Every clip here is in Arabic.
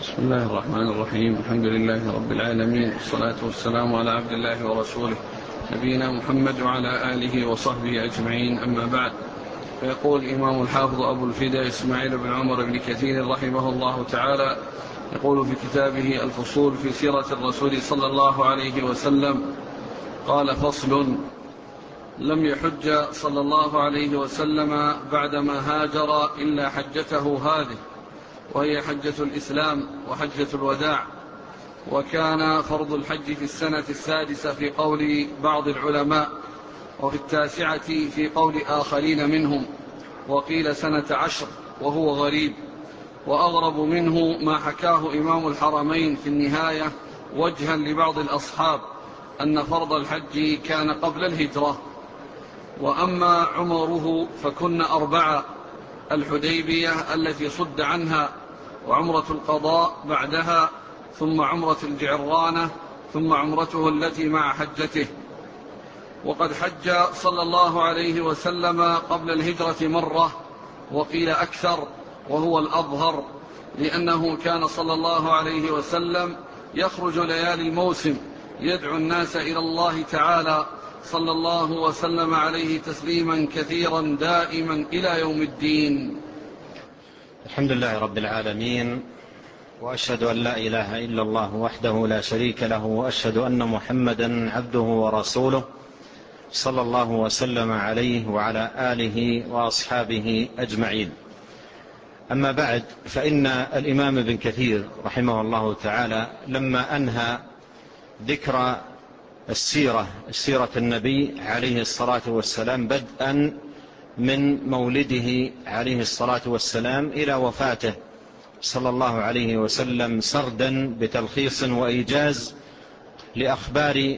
بسم الله الرحمن الرحيم. الحمد لله رب العالمين، والصلاة والسلام على عبد الله ورسوله نبينا محمد وعلى آله وصحبه أجمعين، أما بعد. فيقول الإمام الحافظ أبو الفداء إسماعيل بن عمر بن كثير رحمه الله تعالى، يقول في كتابه الفصول في سيرة الرسول صلى الله عليه وسلم: قال: فصل: لم يحج صلى الله عليه وسلم بعدما هاجر إلا حجته هذه، وهي حجة الإسلام وحجة الوداع. وكان فرض الحج في السنة السادسة في قول بعض العلماء، وفي التاسعة في قول آخرين منهم، وقيل سنة 10 وهو غريب. وأغرب منه ما حكاه إمام الحرمين في النهاية وجها لبعض الأصحاب أن فرض الحج كان قبل الهجرة. وأما عمره فكن 4: الحديبية التي صد عنها، وعمرة القضاء بعدها، ثم عمرة الجعرانة، ثم عمرته التي مع حجته. وقد حج صلى الله عليه وسلم قبل الهجرة مرة، وقيل أكثر، وهو الأظهر، لأنه كان صلى الله عليه وسلم يخرج ليالي الموسم يدعو الناس إلى الله تعالى، صلى الله وسلم عليه تسليما كثيرا دائما إلى يوم الدين. الحمد لله رب العالمين، وأشهد أن لا إله إلا الله وحده لا شريك له، وأشهد أن محمدا عبده ورسوله، صلى الله وسلم عليه وعلى آله وأصحابه أجمعين. أما بعد، فإن الإمام ابن كثير رحمه الله تعالى لما أنهى ذكر سيرة النبي عليه الصلاة والسلام بدءا من مولده عليه الصلاة والسلام إلى وفاته صلى الله عليه وسلم، سردا بتلخيص وإيجاز لأخبار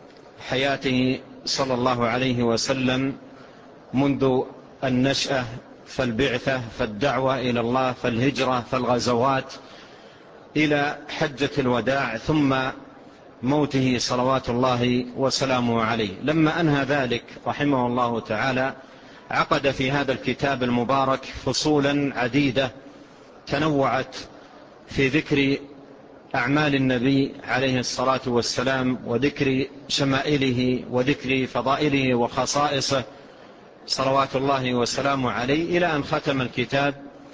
حياته صلى الله عليه وسلم منذ النشأة، فالبعثة، فالدعوة إلى الله، فالهجرة، فالغزوات، إلى حجة الوداع، ثم موته صلوات الله وسلامه عليه. لما أنهى ذلك رحمه الله تعالى عقد في هذا الكتاب المبارك فصولا عديدة تنوعت في ذكر أعمال النبي عليه الصلاة والسلام، وذكر شمائله، وذكر فضائله وخصائصه صلوات الله وسلامه عليه، إلى أن ختم الكتاب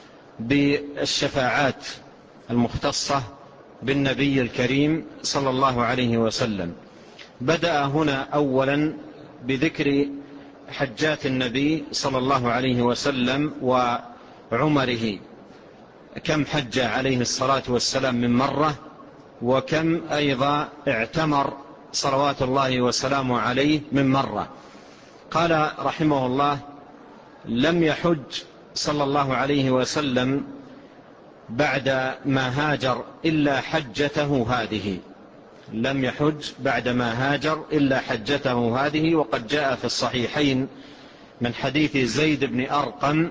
بالشفاعات المختصة بالنبي الكريم صلى الله عليه وسلم. بدأ هنا أولا بذكر حجات النبي صلى الله عليه وسلم وعمره، كم حج عليه الصلاة والسلام من مرة، وكم أيضا اعتمر صلوات الله وسلامه عليه من مرة. قال رحمه الله: لم يحج صلى الله عليه وسلم بعد ما هاجر إلا حجته هذه. لم يحج بعد ما هاجر إلا حجته هذه. وقد جاء في الصحيحين من حديث زيد بن أرقم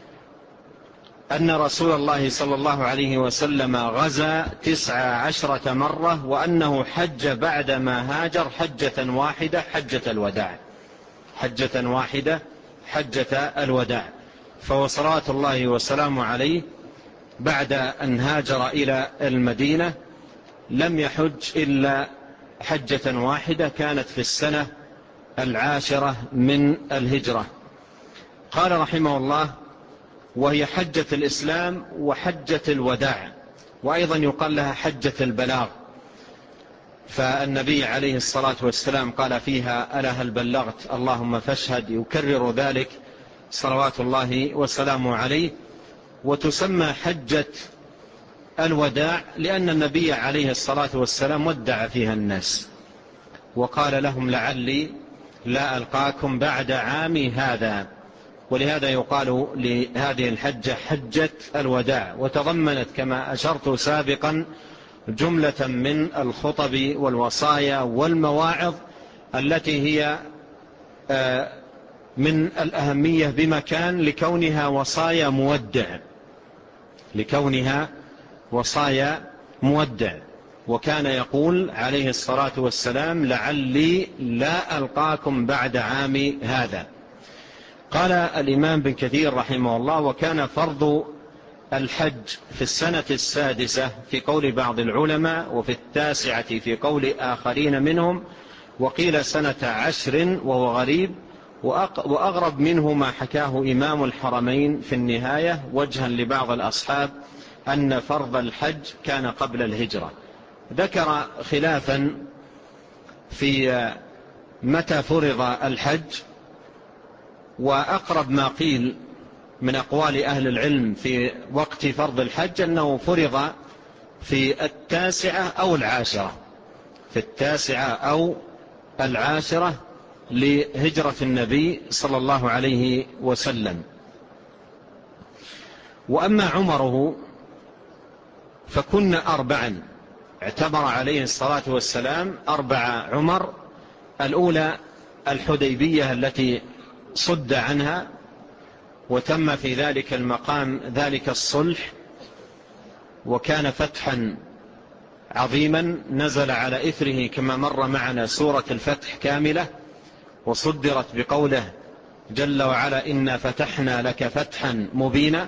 أن رسول الله صلى الله عليه وسلم غزا 19 مرة، وأنه حج بعد ما هاجر حجة واحدة، حجة الوداع، حجة واحدة، حجة الوداع. فصلوات الله وسلامه عليه بعد أن هاجر إلى المدينة لم يحج إلا حجة واحدة، كانت في السنة 10 من الهجرة. قال رحمه الله: وهي حجة الإسلام وحجة الوداع، وأيضا يقال لها حجة البلاغ. فالنبي عليه الصلاة والسلام قال فيها: ألا هل بلغت؟ اللهم فاشهد. يكرر ذلك صلوات الله وسلامه عليه. وتسمى حجة الوداع لأن النبي عليه الصلاة والسلام ودع فيها الناس، وقال لهم: لعلي لا ألقاكم بعد عامي هذا. ولهذا يقال لهذه الحجة حجة الوداع. وتضمنت كما أشرت سابقا جملة من الخطب والوصايا والمواعظ التي هي من الأهمية بمكان، لكونها وصايا مودع، لكونها وصايا مودع. وكان يقول عليه الصلاة والسلام: لعلي لا ألقاكم بعد عامي هذا. قال الإمام بن كثير رحمه الله: وكان فرض الحج في السنة السادسة في قول بعض العلماء، وفي التاسعة في قول آخرين منهم، وقيل سنة 10 وهو غريب، وأغرب منه ما حكاه إمام الحرمين في النهاية وجها لبعض الأصحاب أن فرض الحج كان قبل الهجرة. ذكر خلافا في متى فرض الحج، وأقرب ما قيل من أقوال أهل العلم في وقت فرض الحج أنه فرض في 9 أو 10، في 9 أو 10 لهجرة النبي صلى الله عليه وسلم. وأما عمره فكن 4، اعتبر عليه الصلاة والسلام 4 عمر. الأولى الحديبية التي صد عنها وتم في ذلك المقام ذلك الصلح، وكان فتحا عظيما نزل على إثره كما مر معنا سورة الفتح كاملة، وصدرت بقوله جل وعلا إنا فتحنا لك فتحا مبينا.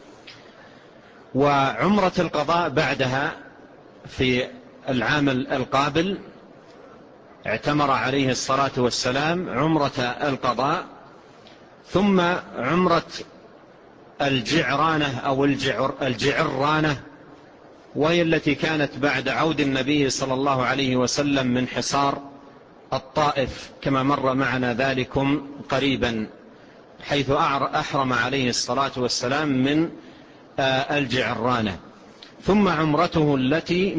وعمرة القضاء بعدها في العام القابل اعتمر عليه الصلاة والسلام عمرة القضاء، ثم عمرة الجعرانة أو الجعرانة، وهي التي كانت بعد عود النبي صلى الله عليه وسلم من حصار الطائف كما مر معنا ذلكم قريبا، حيث أحرم عليه الصلاة والسلام من الجعرانة. ثم عمرته التي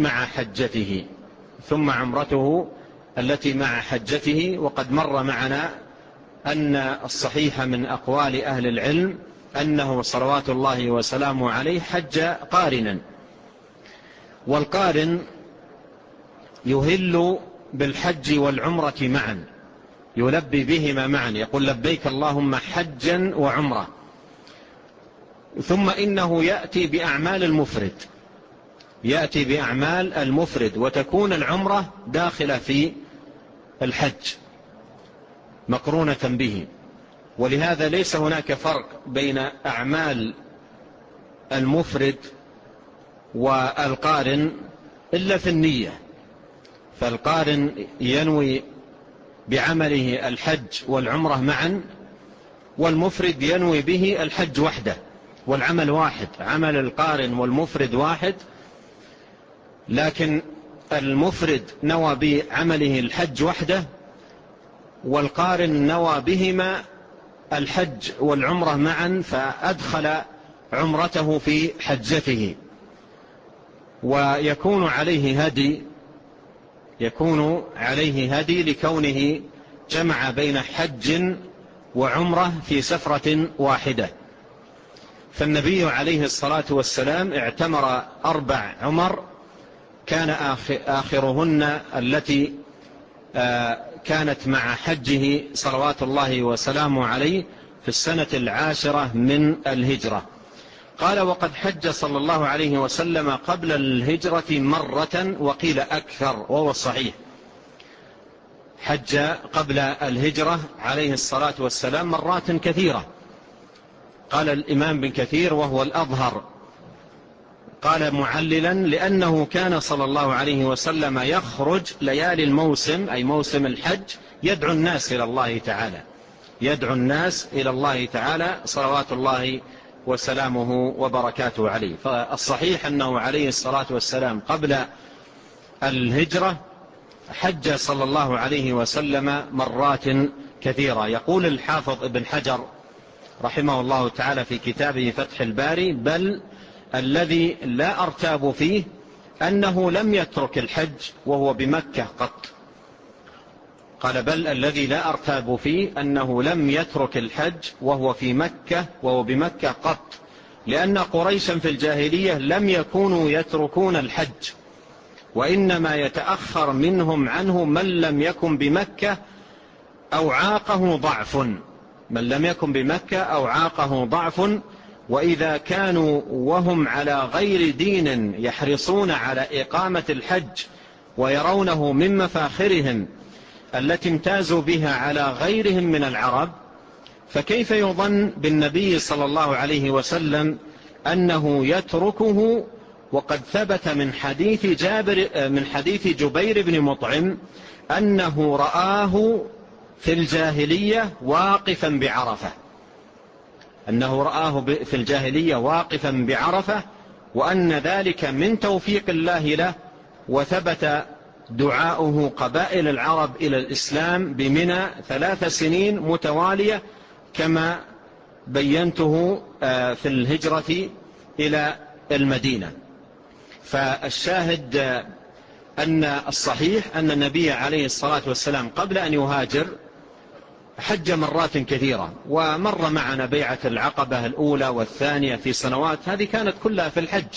مع حجته، وقد مر معنا أن الصحيح من أقوال أهل العلم أنه صلوات الله وسلامه عليه حج قارنا. والقارن يهل بالحج والعمرة معا، يلبي بهما معا، يقول لبيك اللهم حجا وعمرة. ثم إنه يأتي بأعمال المفرد، وتكون العمرة داخلة في الحج مقرونة به. ولهذا ليس هناك فرق بين أعمال المفرد والقارن إلا في النية، فالقارن ينوي بعمله الحج والعمرة معا، والمفرد ينوي به الحج وحده، والعمل واحد، عمل القارن والمفرد واحد، لكن المفرد نوى بعمله الحج وحده، والقارن نوى بهما الحج والعمرة معا، فأدخل عمرته في حجته، ويكون عليه هدي لكونه جمع بين حج وعمرة في سفرة واحدة. فالنبي عليه الصلاة والسلام اعتمر 4 عمر، كان آخرهن التي كانت مع حجه صلوات الله وسلامه عليه في السنة 10 من الهجرة. قال وقد حج صلى الله عليه وسلم قبل الهجرة مرة، وقيل أكثر، وهو الصحيح، حج قبل الهجرة عليه الصلاة والسلام مرات كثيرة. قال الإمام بن كثير وهو الأظهر، قال معللا لأنه كان صلى الله عليه وسلم يخرج ليالي الموسم، أي موسم الحج، يدعو الناس إلى الله تعالى صلوات الله وسلامه وبركاته عليه. فالصحيح أنه عليه الصلاة والسلام قبل الهجرة حج صلى الله عليه وسلم مرات كثيرة. يقول الحافظ ابن حجر رحمه الله تعالى في كتابه فتح الباري: بل الذي لا أرتاب فيه أنه لم يترك الحج وهو بمكة قط. قال بل الذي لا أرتاب فيه أنه لم يترك الحج وهو بمكة قط، لأن قريشا في الجاهلية لم يكونوا يتركون الحج، وإنما يتأخر منهم عنه من لم يكن بمكة أو عاقه ضعف، وإذا كانوا وهم على غير دين يحرصون على إقامة الحج ويرونه من مفاخرهم التي امتازوا بها على غيرهم من العرب، فكيف يظن بالنبي صلى الله عليه وسلم أنه يتركه، وقد ثبت من حديث جبير بن مطعم أنه رآه في الجاهلية واقفا بعرفة، أنه رآه في الجاهلية واقفا بعرفة، وأن ذلك من توفيق الله له، وثبت دعاؤه قبائل العرب إلى الإسلام بمنى 3 سنين متوالية كما بينته في الهجرة إلى المدينة. فالشاهد أن الصحيح أن النبي عليه الصلاة والسلام قبل أن يهاجر حج مرات كثيرة، ومر معنا بيعة العقبة الأولى والثانية في سنوات، هذه كانت كلها في الحج.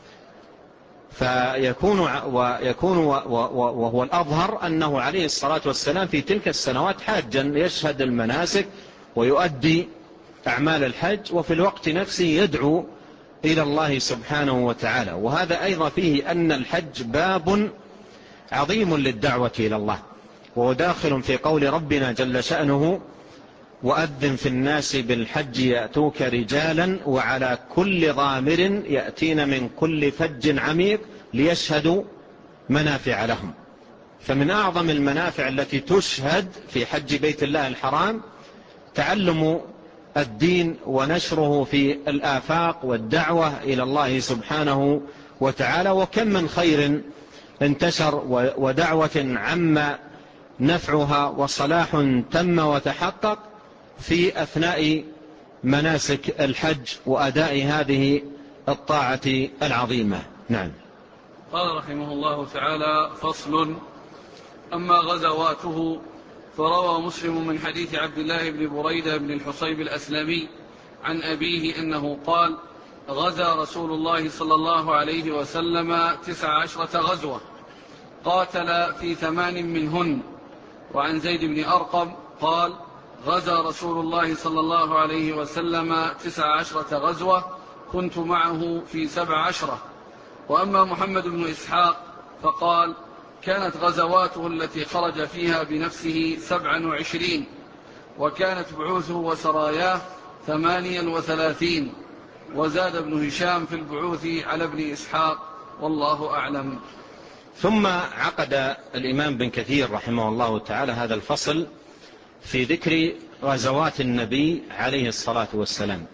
ويكون وهو الأظهر أنه عليه الصلاة والسلام في تلك السنوات حاجا يشهد المناسك ويؤدي أعمال الحج، وفي الوقت نفسه يدعو إلى الله سبحانه وتعالى. وهذا أيضا فيه أن الحج باب عظيم للدعوة إلى الله، وهو داخل في قول ربنا جل شأنه: وأذن في الناس بالحج يأتوك رجالا وعلى كل ضامر يأتين من كل فج عميق ليشهدوا منافع لهم. فمن أعظم المنافع التي تشهد في حج بيت الله الحرام تعلم الدين ونشره في الآفاق والدعوة إلى الله سبحانه وتعالى. وكم من خير انتشر ودعوة عم نفعها وصلاح تم وتحقق في أثناء مناسك الحج وأداء هذه الطاعة العظيمة. نعم. قال رحمه الله تعالى: فصل. أما غزواته فروى مسلم من حديث عبد الله بن بريدة بن الحصيب الأسلمي عن أبيه أنه قال: غزا رسول الله صلى الله عليه وسلم 19 غزوة، قاتل في 8 منهن. وعن زيد بن أرقم قال: غزا رسول الله صلى الله عليه وسلم 19 غزوة، كنت معه في 17. وأما محمد بن إسحاق فقال: كانت غزواته التي خرج فيها بنفسه 27، وكانت بعوثه وسراياه 38. وزاد ابن هشام في البعوث على ابن إسحاق، والله أعلم. ثم عقد الإمام بن كثير رحمه الله تعالى هذا الفصل في ذكر غزوات النبي عليه الصلاة والسلام.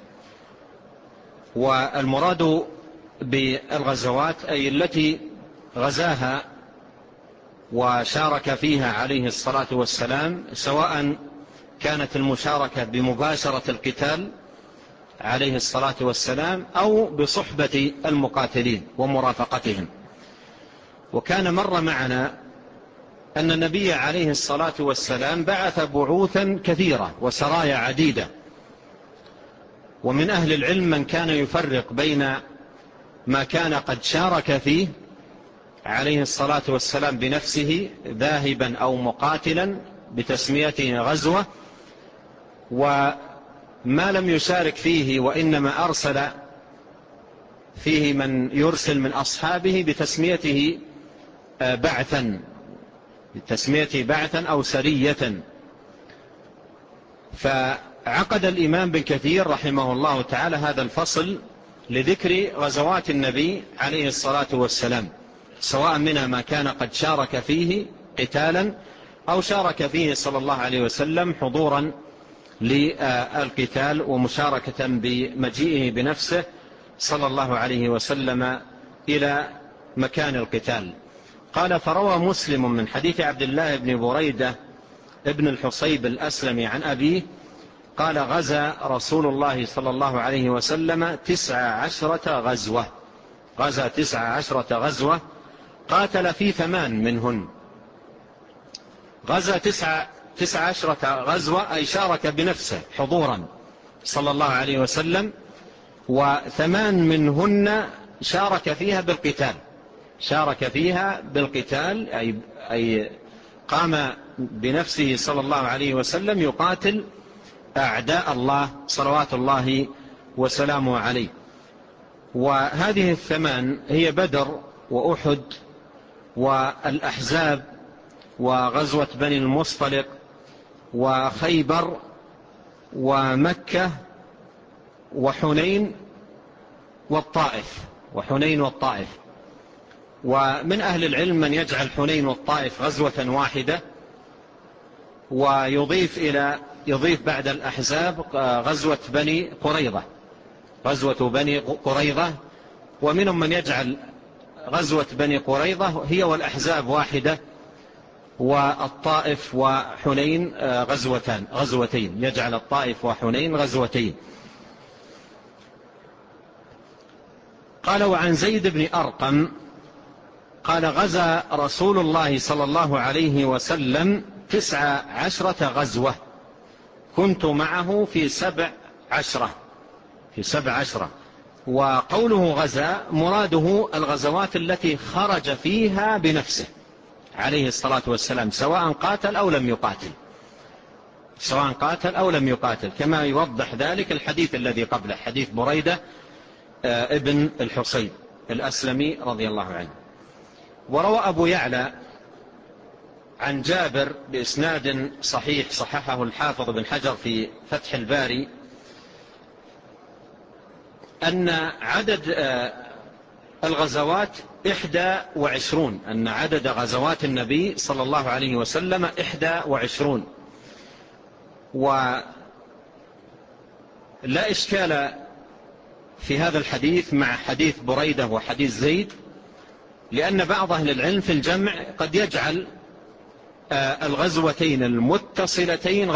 والمراد بالغزوات أي التي غزاها وشارك فيها عليه الصلاة والسلام، سواء كانت المشاركة بمباشرة القتال عليه الصلاة والسلام أو بصحبة المقاتلين ومرافقتهم. وكان مر معنا أن النبي عليه الصلاة والسلام بعث بعوثا كثيرة وسرايا عديدة، ومن أهل العلم من كان يفرق بين ما كان قد شارك فيه عليه الصلاة والسلام بنفسه ذاهبا أو مقاتلا بتسميته غزوة، وما لم يشارك فيه وإنما أرسل فيه من يرسل من أصحابه بتسميته بعثا أو سرية. فعقد الإمام بن كثير رحمه الله تعالى هذا الفصل لذكر غزوات النبي عليه الصلاة والسلام، سواء منها ما كان قد شارك فيه قتالا أو شارك فيه صلى الله عليه وسلم حضورا للقتال ومشاركة بمجيئه بنفسه صلى الله عليه وسلم إلى مكان القتال. قال: فروى مسلم من حديث عبد الله بن بريدة ابن الحصيب الأسلمي عن أبيه قال: غزا رسول الله صلى الله عليه وسلم 19 غزوة، غزا 19 غزوة، قاتل في 8 منهن. غزا 19 غزوة أي شارك بنفسه حضورا صلى الله عليه وسلم، و8 منهن شارك فيها بالقتال، شارك فيها بالقتال أي قام بنفسه صلى الله عليه وسلم يقاتل أعداء الله صلوات الله وسلامه عليه. وهذه 8 هي بدر وأحد والأحزاب وغزوة بني المصطلق وخيبر ومكة وحنين والطائف، وحنين والطائف. ومن أهل العلم من يجعل حنين والطائف غزوة واحدة، ويضيف بعد الأحزاب غزوة بني قريظة. ومنهم من يجعل غزوة بني قريظة هي والأحزاب واحدة، والطائف وحنين غزوتين، يجعل الطائف وحنين غزوتين. قال: وعن زيد بن أرقم قال: غزا رسول الله صلى الله عليه وسلم 19 غزوة، كنت معه في 17. وقوله غزا مراده الغزوات التي خرج فيها بنفسه عليه الصلاة والسلام، سواء قاتل أو لم يقاتل، كما يوضح ذلك الحديث الذي قبله، حديث بريدة ابن الحصيب الأسلمي رضي الله عنه. وروى أبو يعلى عن جابر بإسناد صحيح صححه الحافظ بن حجر في فتح الباري أن عدد الغزوات 21، أن عدد غزوات النبي صلى الله عليه وسلم 21. ولا إشكال في هذا الحديث مع حديث بريدة وحديث زيد، لأن بعض أهل العلم في الجمع قد يجعل الغزوتين المتصلتين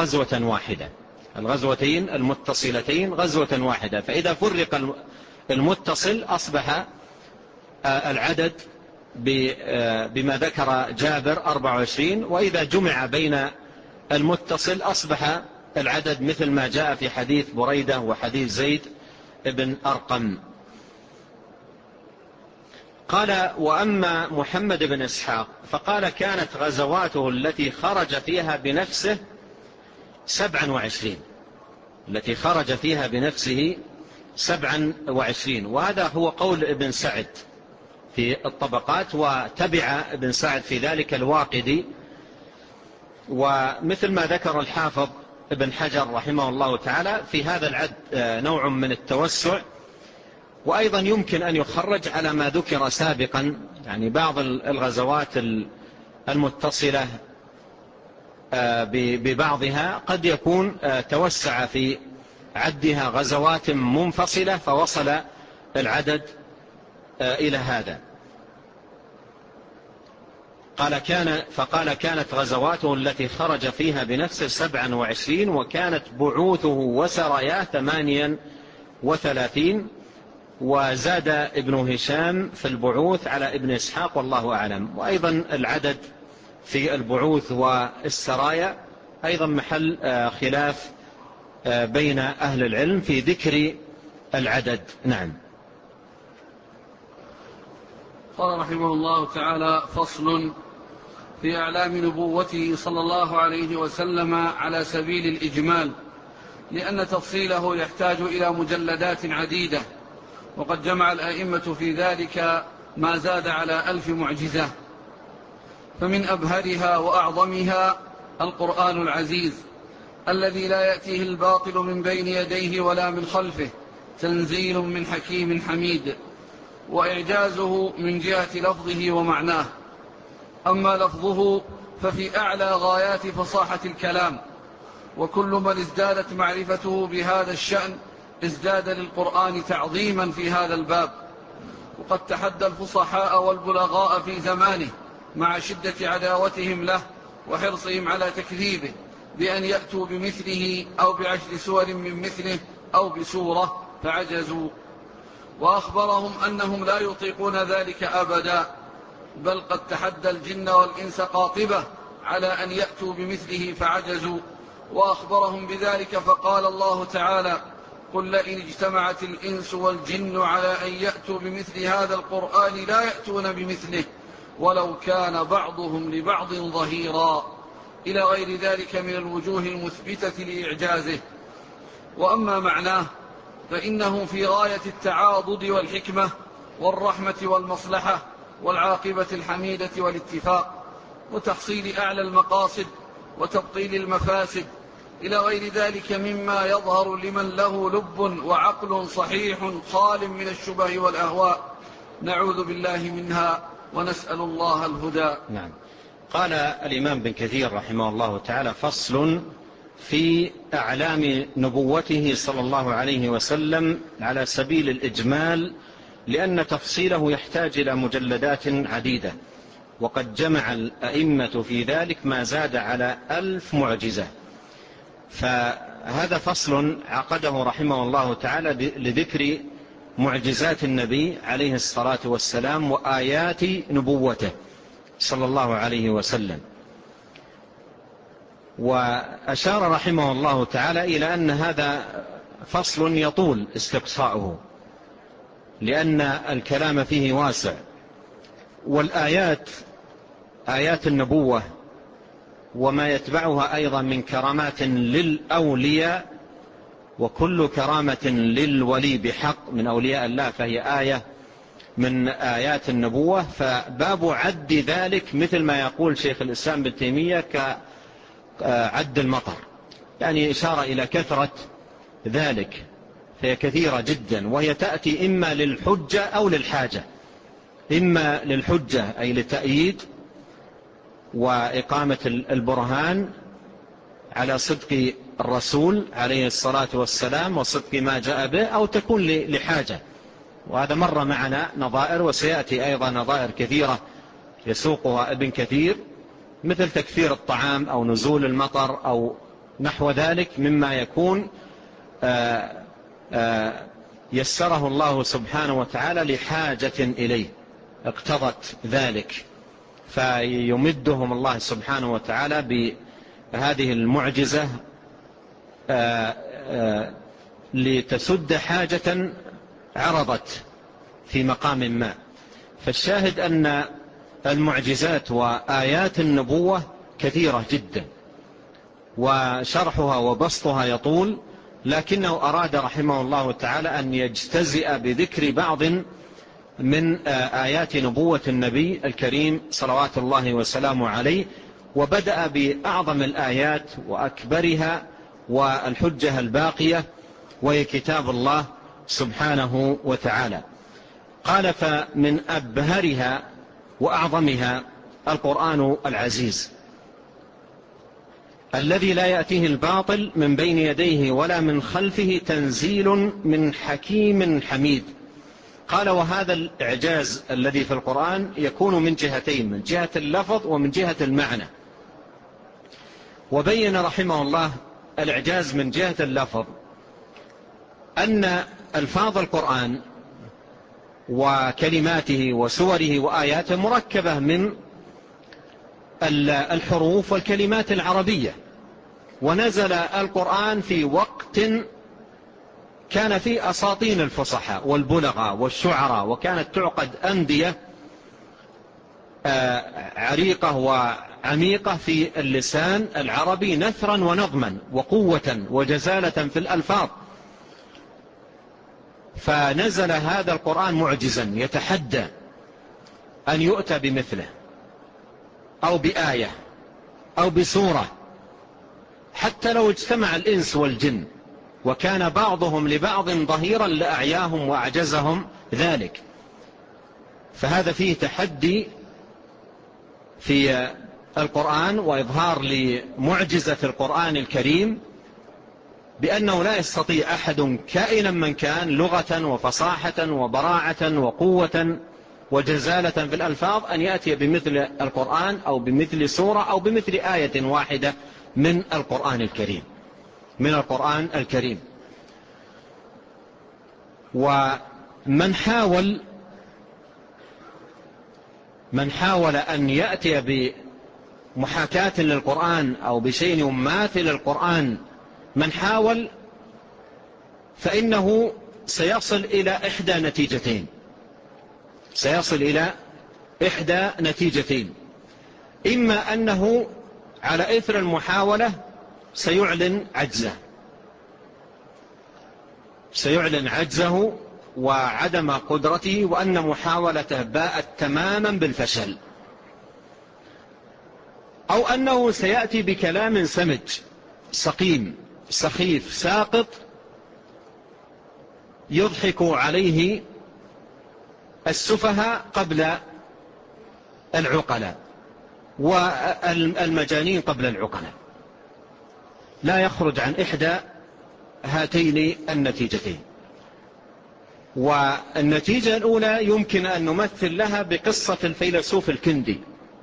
غزوة واحدة، فإذا فرق المتصل أصبح العدد بما ذكر جابر 24، وإذا جمع بين المتصل أصبح العدد مثل ما جاء في حديث بريدة وحديث زيد ابن أرقم. قال: وأما محمد بن إسحاق فقال: كانت غزواته التي خرج فيها بنفسه 27، التي خرج فيها بنفسه 27. وهذا هو قول ابن سعد في الطبقات، وتبع ابن سعد في ذلك الواقدي. ومثل ما ذكر الحافظ ابن حجر رحمه الله تعالى في هذا العد نوع من التوسع. وأيضا يمكن أن يخرج على ما ذكر سابقا، يعني بعض الغزوات المتصلة ببعضها قد يكون توسع في عدها غزوات منفصلة فوصل العدد إلى هذا. فقال: كانت غزواته التي خرج فيها بنفسه 27، وكانت بعوثه وسراياه 38. وزاد ابن هشام في البعوث على ابن إسحاق والله أعلم. وأيضا العدد في البعوث والسرايا أيضا محل خلاف بين أهل العلم في ذكر العدد. نعم. قال رحمه الله تعالى: فصل في أعلام نبوته صلى الله عليه وسلم على سبيل الإجمال، لأن تفصيله يحتاج إلى مجلدات عديدة، وقد جمع الأئمة في ذلك ما زاد على 1000 معجزة. فمن أبهرها وأعظمها القرآن العزيز الذي لا يأتيه الباطل من بين يديه ولا من خلفه، تنزيل من حكيم حميد. وإعجازه من جهة لفظه ومعناه. أما لفظه ففي أعلى غايات فصاحة الكلام، وكل من ازدادت معرفته بهذا الشأن ازداد للقرآن تعظيما في هذا الباب. وقد تحدى الفصحاء والبلغاء في زمانه مع شدة عداوتهم له وحرصهم على تكذيبه بأن يأتوا بمثله أو ب10 سور من مثله أو بسورة، فعجزوا. وأخبرهم أنهم لا يطيقون ذلك أبدا، بل قد تحدى الجن والإنس قاطبة على أن يأتوا بمثله فعجزوا. وأخبرهم بذلك فقال الله تعالى: قل لئن اجتمعت الإنس والجن على أن يأتوا بمثل هذا القرآن لا يأتون بمثله ولو كان بعضهم لبعض ظهيرا، إلى غير ذلك من الوجوه المثبتة لإعجازه. وأما معناه فإنه في غاية التعاضد والحكمة والرحمة والمصلحة والعاقبة الحميدة والاتفاق، وتحصيل أعلى المقاصد وتبطيل المفاسد، إلى غير ذلك مما يظهر لمن له لب وعقل صحيح خال من الشبه والأهواء، نعوذ بالله منها ونسأل الله الهدى. نعم. قال الإمام بن كثير رحمه الله تعالى: فصل في أعلام نبوته صلى الله عليه وسلم على سبيل الإجمال، لأن تفصيله يحتاج إلى مجلدات عديدة، وقد جمع الأئمة في ذلك ما زاد على 1000 معجزة. فهذا فصل عقده رحمه الله تعالى لذكر معجزات النبي عليه الصلاة والسلام وآيات نبوته صلى الله عليه وسلم. وأشار رحمه الله تعالى إلى أن هذا فصل يطول استقصاؤه، لأن الكلام فيه واسع، والآيات آيات النبوة وما يتبعها أيضا من كرامات للأولياء، وكل كرامة للولي بحق من أولياء الله فهي آية من آيات النبوة. فباب عد ذلك مثل ما يقول شيخ الإسلام ابن تيمية كعد المطر، يعني إشارة إلى كثرة ذلك، فهي كثيرة جدا، وهي تأتي إما للحجة أو للحاجة. إما للحجة أي لتأييد وإقامة البرهان على صدق الرسول عليه الصلاة والسلام وصدق ما جاء به، أو تكون لحاجة، وهذا مر معنا نظائر، وسيأتي أيضا نظائر كثيرة يسوقها ابن كثير، مثل تكثير الطعام أو نزول المطر أو نحو ذلك مما يكون يسره الله سبحانه وتعالى لحاجة إليه اقتضت ذلك، فيمدهم الله سبحانه وتعالى بهذه المعجزة لتسد حاجة عرضت في مقام ما. فالشاهد أن المعجزات وآيات النبوة كثيرة جدا، وشرحها وبسطها يطول، لكنه أراد رحمه الله تعالى أن يجتزئ بذكر بعض من آيات نبوة النبي الكريم صلوات الله وسلامه عليه، وبدأ بأعظم الآيات وأكبرها والحجة الباقية، وهي كتاب الله سبحانه وتعالى. قال: فمن أبهرها وأعظمها القرآن العزيز الذي لا يأتيه الباطل من بين يديه ولا من خلفه، تنزيل من حكيم حميد. قال: وهذا الإعجاز الذي في القرآن يكون من جهتين، من جهة اللفظ ومن جهة المعنى. وبين رحمه الله الإعجاز من جهة اللفظ أن ألفاظ القرآن وكلماته وسوره وآياته مركبة من الحروف والكلمات العربية، ونزل القرآن في وقت كان فيه أساطين الفصحاء والبلغاء والشعراء، وكانت تعقد أندية عريقة وعميقة في اللسان العربي نثرا ونظما وقوة وجزالة في الألفاظ. فنزل هذا القرآن معجزا يتحدى أن يؤتى بمثله أو بآية أو بسورة، حتى لو اجتمع الإنس والجن وكان بعضهم لبعض ظهيرا لأعياهم وأعجزهم ذلك. فهذا فيه تحدي في القرآن وإظهار لمعجزة القرآن الكريم، بأنه لا يستطيع أحد كائنا من كان لغة وفصاحة وبراعة وقوة وجزالة في الألفاظ أن يأتي بمثل القرآن أو بمثل سورة أو بمثل آية واحدة من القرآن الكريم. ومن حاول أن يأتي بمحاكاة للقرآن أو بشيء يماثل القرآن، من حاول فإنه سيصل إلى إحدى نتيجتين، إما أنه على إثر المحاولة سيعلن عجزه وعدم قدرته، وأن محاولته باءت تماما بالفشل، أو أنه سيأتي بكلام سقيم سخيف ساقط يضحك عليه السفهاء قبل العقلاء والمجانين قبل العقلاء، لا يخرج عن إحدى هاتين النتيجتين. والنتيجة الأولى يمكن أن نمثل لها بقصة الفيلسوف الكندي،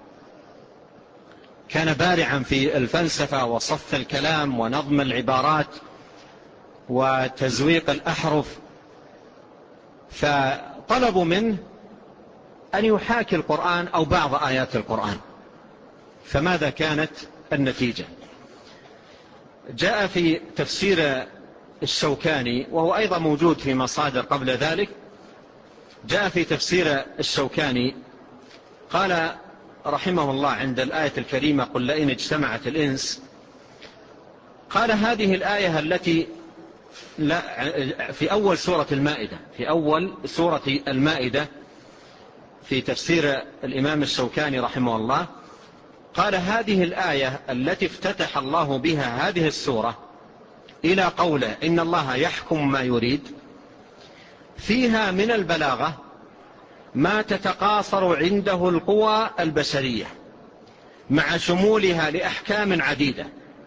كان بارعا في الفلسفة وصف الكلام ونظم العبارات وتزويق الأحرف، فطلبوا منه أن يحاكي القرآن أو بعض آيات القرآن. فماذا كانت النتيجة؟ جاء في تفسير الشوكاني، وهو أيضا موجود في مصادر قبل ذلك، جاء في تفسير الشوكاني قال رحمه الله عند الآية الكريمة قل لئن اجتمعت الإنس، قال هذه الآية التي في أول سورة المائدة، في أول سورة المائدة في تفسير الإمام الشوكاني رحمه الله، قال هذه الآية التي افتتح الله بها هذه السورة إلى قوله إن الله يحكم ما يريد، فيها من البلاغة ما تتقاصر عنده القوى البشرية مع شمولها لأحكام عديدة،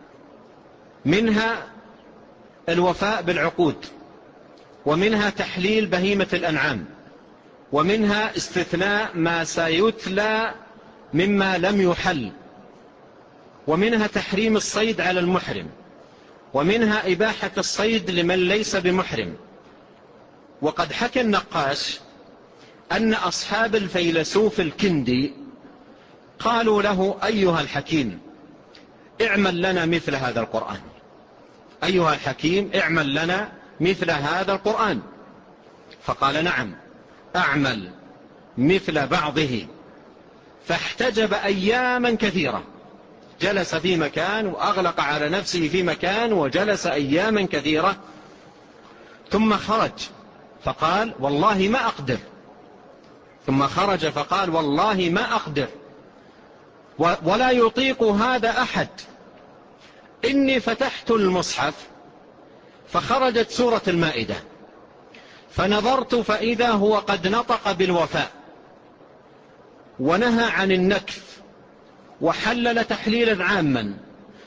منها الوفاء بالعقود، ومنها تحليل بهيمة الأنعام، ومنها استثناء ما سيتلى مما لم يحل، ومنها تحريم الصيد على المحرم، ومنها إباحة الصيد لمن ليس بمحرم. وقد حكى النقاش أن أصحاب الفيلسوف الكندي قالوا له أيها الحكيم اعمل لنا مثل هذا القرآن، أيها الحكيم اعمل لنا مثل هذا القرآن. فقال نعم أعمل مثل بعضه، فاحتجب أياما كثيرة، جلس في مكان وأغلق على نفسه في مكان وجلس أياما كثيرة، ثم خرج فقال والله ما أقدر، ثم خرج فقال والله ما أقدر ولا يطيق هذا أحد، إني فتحت المصحف فخرجت سورة المائدة فنظرت فإذا هو قد نطق بالوفاء ونهى عن النكث وحلل تحليلا عاما،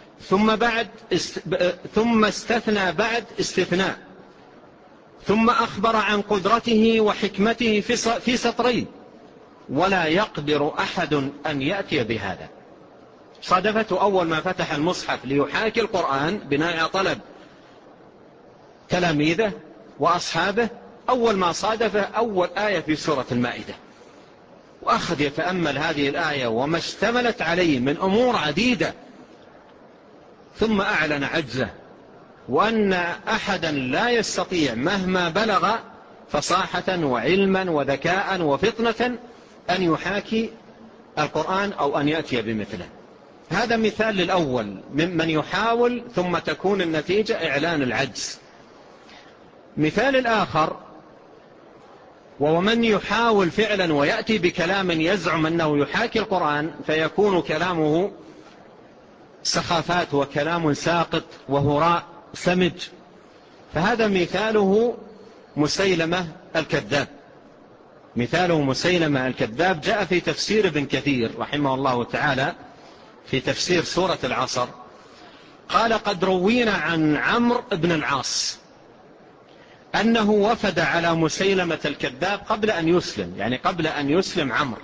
ثم استثنى بعد استثناء، ثم أخبر عن قدرته وحكمته في سطرين، ولا يقدر أحد أن يأتي بهذا. صادفته أول ما فتح المصحف ليحاكي القرآن بناء على طلب تلاميذه وأصحابه، أول ما صادفه أول آية في سورة المائدة، وأخذ يتأمل هذه الآية وما اشتملت عليه من أمور عديدة، ثم أعلن عجزه، وأن أحدا لا يستطيع مهما بلغ فصاحة وعلما وذكاء وفطنة أن يحاكي القرآن أو أن يأتي بمثله. هذا مثال للأول ممن يحاول ثم تكون النتيجة إعلان العجز. مثال الآخر وهو من يحاول فعلا ويأتي بكلام يزعم أنه يحاكي القرآن فيكون كلامه سخافات وكلام ساقط وهراء سمج، فهذا مثاله مسيلمة الكذاب. مثاله مسيلمة الكذاب جاء في تفسير ابن كثير رحمه الله تعالى في تفسير سورة العصر، قال قد روينا عن عمرو بن العاص أنه وفد على مسيلمة الكذاب قبل أن يسلم، يعني قبل أن يسلم عمرو،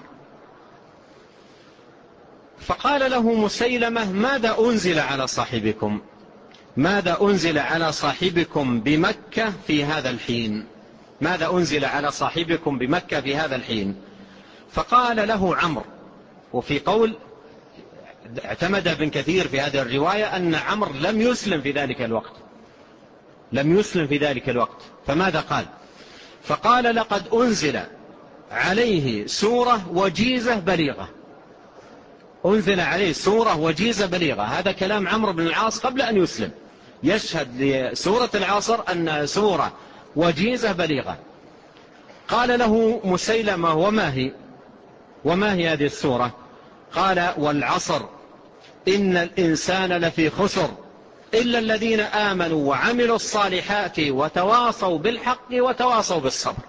فقال له مسيلمة ماذا أنزل على صاحبكم؟ ماذا أنزل على صاحبكم بمكة في هذا الحين؟ ماذا أنزل على صاحبكم بمكة في هذا الحين؟ فقال له عمرو، وفي قول اعتمد ابن كثير في هذه الرواية أن عمرو لم يسلم في ذلك الوقت، لم يسلم في ذلك الوقت. فماذا قال؟ فقال لقد أنزل عليه سورة وجيزة بليغة، أنزل عليه سورة وجيزة بليغة. هذا كلام عمرو بن العاص قبل أن يسلم، يشهد لسورة العصر أنها سورة وجيزة بليغة. قال له مسيلمة وما هي هذه السورة؟ قال والعصر إن الإنسان لفي خسر إلا الذين آمنوا وعملوا الصالحات وتواصوا بالحق وتواصوا بالصبر.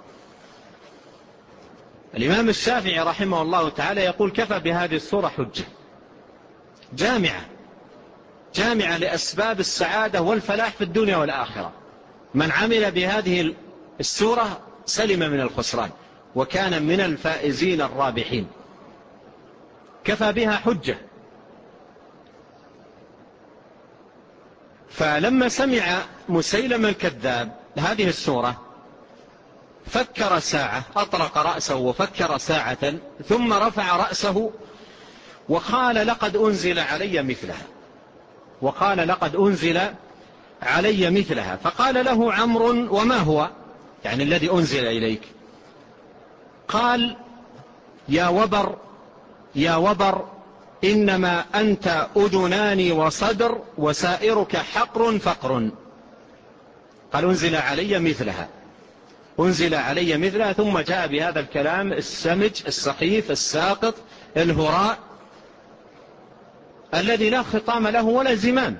الإمام الشافعي رحمه الله تعالى يقول كفى بهذه السورة حجة جامعة لأسباب السعادة والفلاح في الدنيا والآخرة. من عمل بهذه السورة سلم من الخسران وكان من الفائزين الرابحين. كفى بها حجة. فلما سمع مسيلمة الكذاب هذه السورة فكر ساعة، أطرق رأسه وفكر ساعة ثم رفع رأسه وقال لقد أنزل علي مثلها. فقال له عمرو وما هو يعني الذي أنزل إليك؟ قال يا وبر إنما أنت أذنان وصدر وسائرك حقر فقر. قال أنزل علي مثلها ثم جاء بهذا الكلام السمج السخيف الساقط الهراء الذي لا خطام له ولا زمام،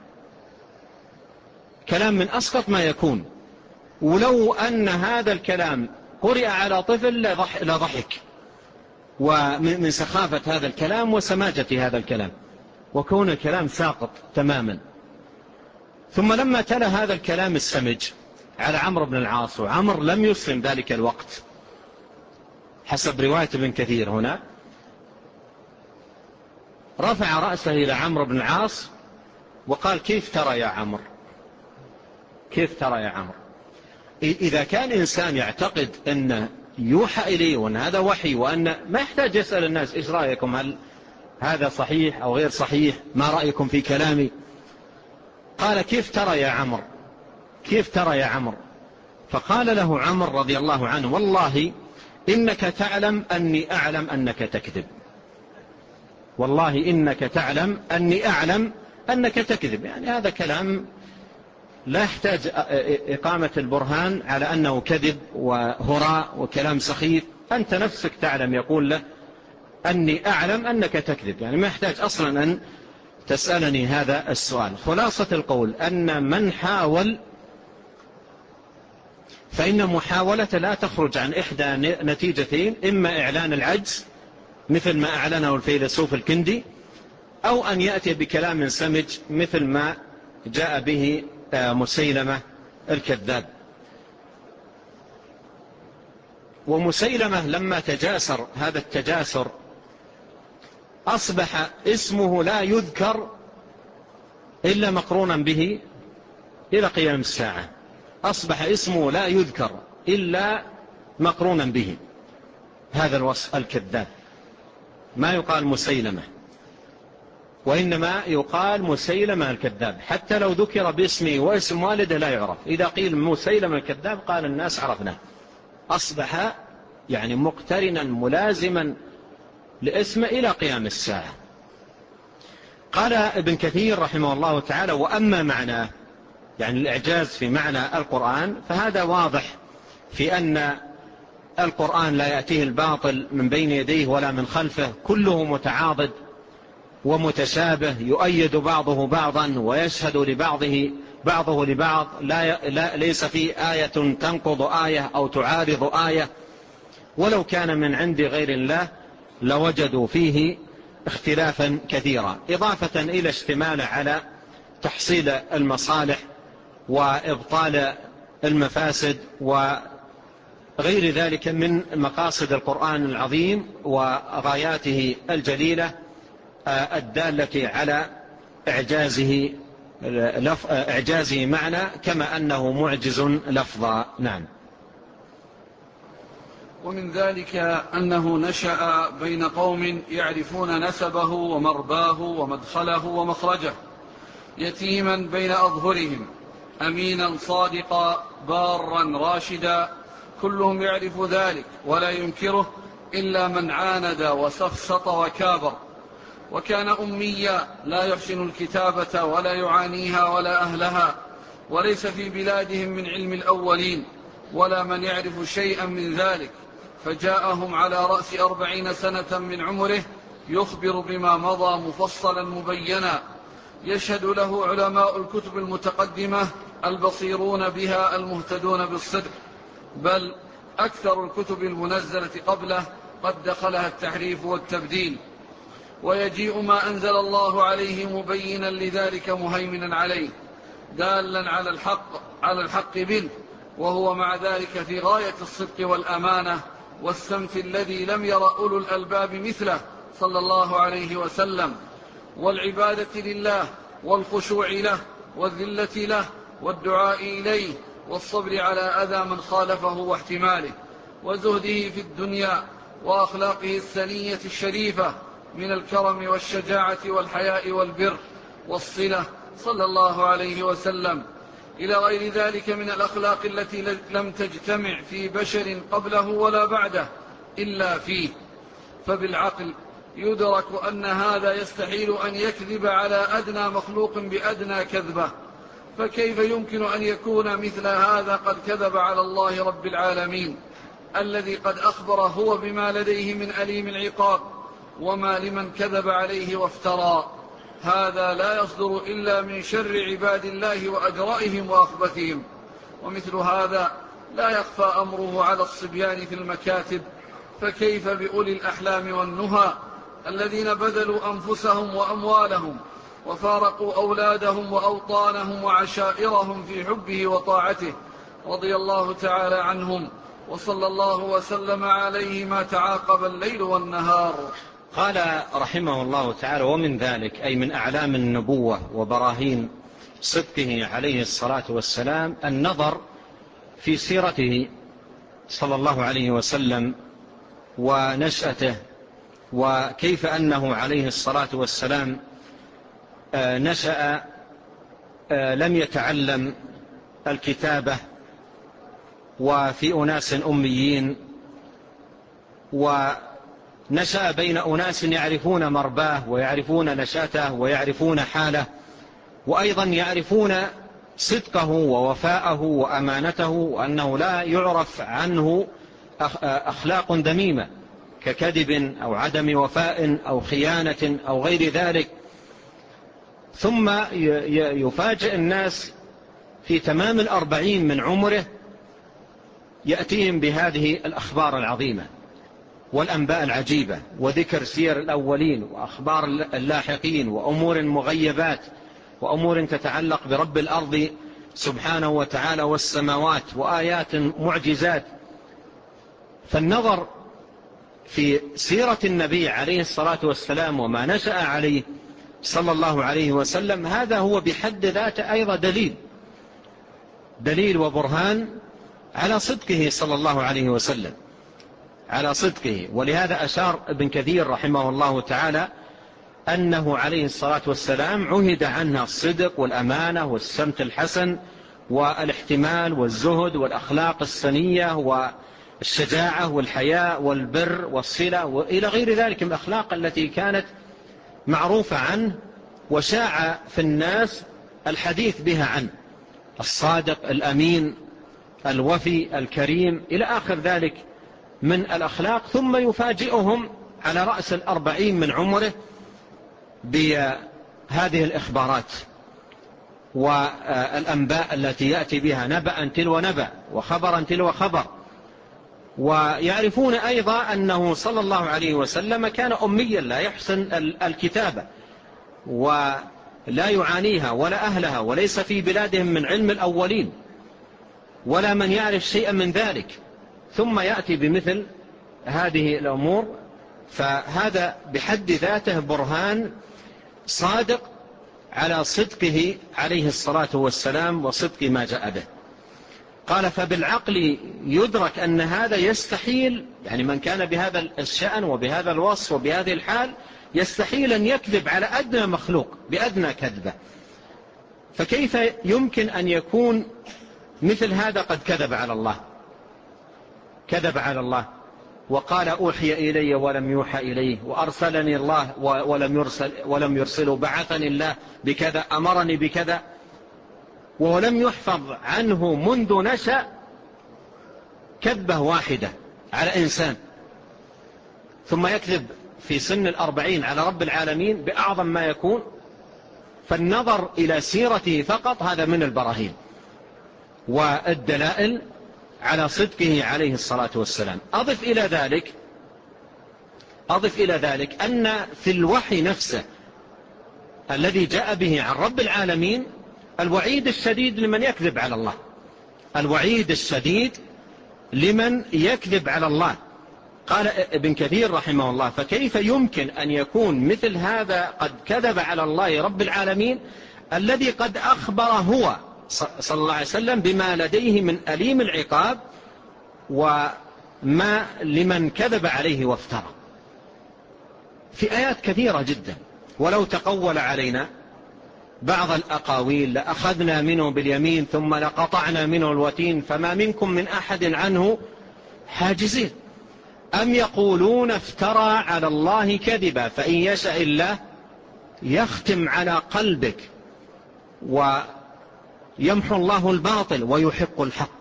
كلام من أسقط ما يكون. ولو أن هذا الكلام قرئ على طفل لضحك ومن سخافة هذا الكلام وسماجة هذا الكلام، وكون الكلام ساقط تماما. ثم لما تلا هذا الكلام السمج على عمرو بن العاص، وعمر لم يسلم ذلك الوقت حسب رواية ابن كثير هنا، رفع رأسه إلى عمرو بن العاص وقال كيف ترى يا عمرو؟ إذا كان إنسان يعتقد أن يوحى إليه وأن هذا وحي وأن ما يحتاج يسأل الناس إيش رأيكم، هل هذا صحيح أو غير صحيح، ما رأيكم في كلامي؟ قال كيف ترى يا عمرو؟ فقال له عمرو رضي الله عنه والله إنك تعلم أني أعلم أنك تكذب، يعني هذا كلام لا يحتاج إقامة البرهان على أنه كذب وهراء وكلام سخيف، أنت نفسك تعلم. يقول له أني أعلم أنك تكذب، يعني ما يحتاج أصلا أن تسألني هذا السؤال. خلاصة القول أن من حاول فإن محاولة لا تخرج عن إحدى نتيجتين: إما إعلان العجز مثل ما أعلنه الفيلسوف الكندي، أو أن يأتي بكلام سمج مثل ما جاء به مسيلمة الكذاب. ومسيلمة لما تجاسر هذا التجاسر أصبح اسمه لا يذكر إلا مقرونا به إلى قيام الساعة، أصبح اسمه لا يذكر إلا مقرونا به، هذا الوصف الكذاب. ما يقال مسيلمة، وإنما يقال مسيلمة الكذاب، حتى لو ذكر باسمه واسم والده لا يعرف. إذا قيل مسيلمة الكذاب قال الناس عرفناه، أصبح يعني مقترنا ملازما لاسمه إلى قيام الساعة. قال ابن كثير رحمه الله تعالى: وأما معناه، يعني الإعجاز في معنى القرآن، فهذا واضح في أن القرآن لا يأتيه الباطل من بين يديه ولا من خلفه، كله متعاضد ومتشابه، يؤيد بعضه بعضا ويشهد بعضه لبعض، ليس فيه آية تنقض آية أو تعارض آية، ولو كان من عند غير الله لوجدوا فيه اختلافا كثيرا، إضافة إلى اشتماله على تحصيل المصالح وإبطال المفاسد وغير ذلك من مقاصد القرآن العظيم وغاياته الجليلة الدالة على إعجازه معنى، كما أنه معجز لفظا. نعم. ومن ذلك أنه نشأ بين قوم يعرفون نسبه ومرباه ومدخله ومخرجه، يتيما بين أظهرهم، أمينا صادقا بارا راشدا، كلهم يعرف ذلك ولا ينكره إلا من عاند وسخسط وكابر. وكان أميا لا يحسن الكتابة ولا يعانيها ولا أهلها، وليس في بلادهم من علم الأولين ولا من يعرف شيئا من ذلك، فجاءهم على رأس 40 سنة من عمره يخبر بما مضى مفصلا مبينا، يشهد له علماء الكتب المتقدمة البصيرون بها المهتدون بالصدق، بل أكثر الكتب المنزلة قبله قد دخلها التحريف والتبديل، ويجيء ما أنزل الله عليه مبينا لذلك مهيمنا عليه دالا على الحق منه، وهو مع ذلك في غاية الصدق والأمانة والسمت الذي لم ير أولو الألباب مثله صلى الله عليه وسلم، والعبادة لله والخشوع له والذلة له والدعاء إليه والصبر على أذى من خالفه واحتماله، وزهده في الدنيا وأخلاقه السنية الشريفة من الكرم والشجاعة والحياء والبر والصلة صلى الله عليه وسلم، إلى غير ذلك من الأخلاق التي لم تجتمع في بشر قبله ولا بعده إلا فيه. فبالعقل يدرك أن هذا يستحيل أن يكذب على أدنى مخلوق بأدنى كذبة، فكيف يمكن أن يكون مثل هذا قد كذب على الله رب العالمين الذي قد أخبر هو بما لديه من أليم العقاب وما لمن كذب عليه وافترى. هذا لا يصدر إلا من شر عباد الله وأجرائهم وأخبثهم، ومثل هذا لا يخفى أمره على الصبيان في المكاتب، فكيف بأولي الأحلام والنهى الذين بذلوا أنفسهم وأموالهم وفارقوا أولادهم وأوطانهم وعشائرهم في حبه وطاعته، رضي الله تعالى عنهم وصلى الله وسلم عليه ما تعاقب الليل والنهار. قال رحمه الله تعالى: ومن ذلك أي من أعلام النبوة وبراهين صدقه عليه الصلاة والسلام النظر في سيرته صلى الله عليه وسلم ونشأته، وكيف أنه عليه الصلاة والسلام نشأ لم يتعلم الكتابة وفي أناس أميين، ونشأ بين أناس يعرفون مرباه ويعرفون نشأته ويعرفون حاله، وأيضا يعرفون صدقه ووفاءه وأمانته، وأنه لا يعرف عنه أخلاق ذميمة ككذب أو عدم وفاء أو خيانة أو غير ذلك. ثم يفاجئ الناس في تمام 40 من عمره يأتيهم بهذه الأخبار العظيمة والأنباء العجيبة، وذكر سير الأولين وأخبار اللاحقين وأمور مغيبات وأمور تتعلق برب الأرض سبحانه وتعالى والسماوات وآيات معجزات. فالنظر في سيرة النبي عليه الصلاة والسلام وما نشأ عليه صلى الله عليه وسلم هذا هو بحد ذاته أيضا دليل وبرهان على صدقه صلى الله عليه وسلم، على صدقه. ولهذا أشار ابن كثير رحمه الله تعالى أنه عليه الصلاة والسلام عهد عنها الصدق والأمانة والسمت الحسن والاحتمال والزهد والأخلاق السنية والشجاعة والحياء والبر والصلة وإلى غير ذلك من الأخلاق التي كانت معروفة عنه وشاع في الناس الحديث بها عنه: الصادق الأمين الوفي الكريم إلى آخر ذلك من الأخلاق. ثم يفاجئهم على رأس 40 من عمره بهذه الإخبارات والأنباء التي يأتي بها نبأ تلو نبأ وخبرا تلو خبر. ويعرفون أيضا أنه صلى الله عليه وسلم كان أميا لا يحسن الكتابة ولا يعانيها ولا أهلها، وليس في بلادهم من علم الأولين ولا من يعرف شيئا من ذلك، ثم يأتي بمثل هذه الأمور. فهذا بحد ذاته برهان صادق على صدقه عليه الصلاة والسلام وصدق ما جاء به. قال: فبالعقل يدرك أن هذا يستحيل، يعني من كان بهذا الشأن وبهذا الوصف وبهذه الحال يستحيل أن يكذب على أدنى مخلوق بأدنى كذبة، فكيف يمكن أن يكون مثل هذا قد كذب على الله وقال: أوحي إلي ولم يوحى إليه، وأرسلني الله ولم يرسله، بعثني الله بكذا، أمرني بكذا، ولم يحفظ عنه منذ نشأ كذبة واحدة على إنسان، ثم يكذب في سن 40 على رب العالمين بأعظم ما يكون. فالنظر إلى سيرته فقط هذا من البراهين والدلائل على صدقه عليه الصلاة والسلام. أضف إلى ذلك أن في الوحي نفسه الذي جاء به عن رب العالمين الوعيد الشديد لمن يكذب على الله، الوعيد الشديد لمن يكذب على الله. قال ابن كثير رحمه الله: فكيف يمكن أن يكون مثل هذا قد كذب على الله رب العالمين الذي قد أخبر هو صلى الله عليه وسلم بما لديه من أليم العقاب وما لمن كذب عليه وافترى، في آيات كثيرة جدا. ولو تقول علينا بعض الأقاويل لأخذنا منه باليمين ثم لقطعنا منه الوتين فما منكم من أحد عنه حاجزين. أم يقولون افترى على الله كذبا فإن يشاء الله يختم على قلبك ويمحو الله الباطل ويحق الحق.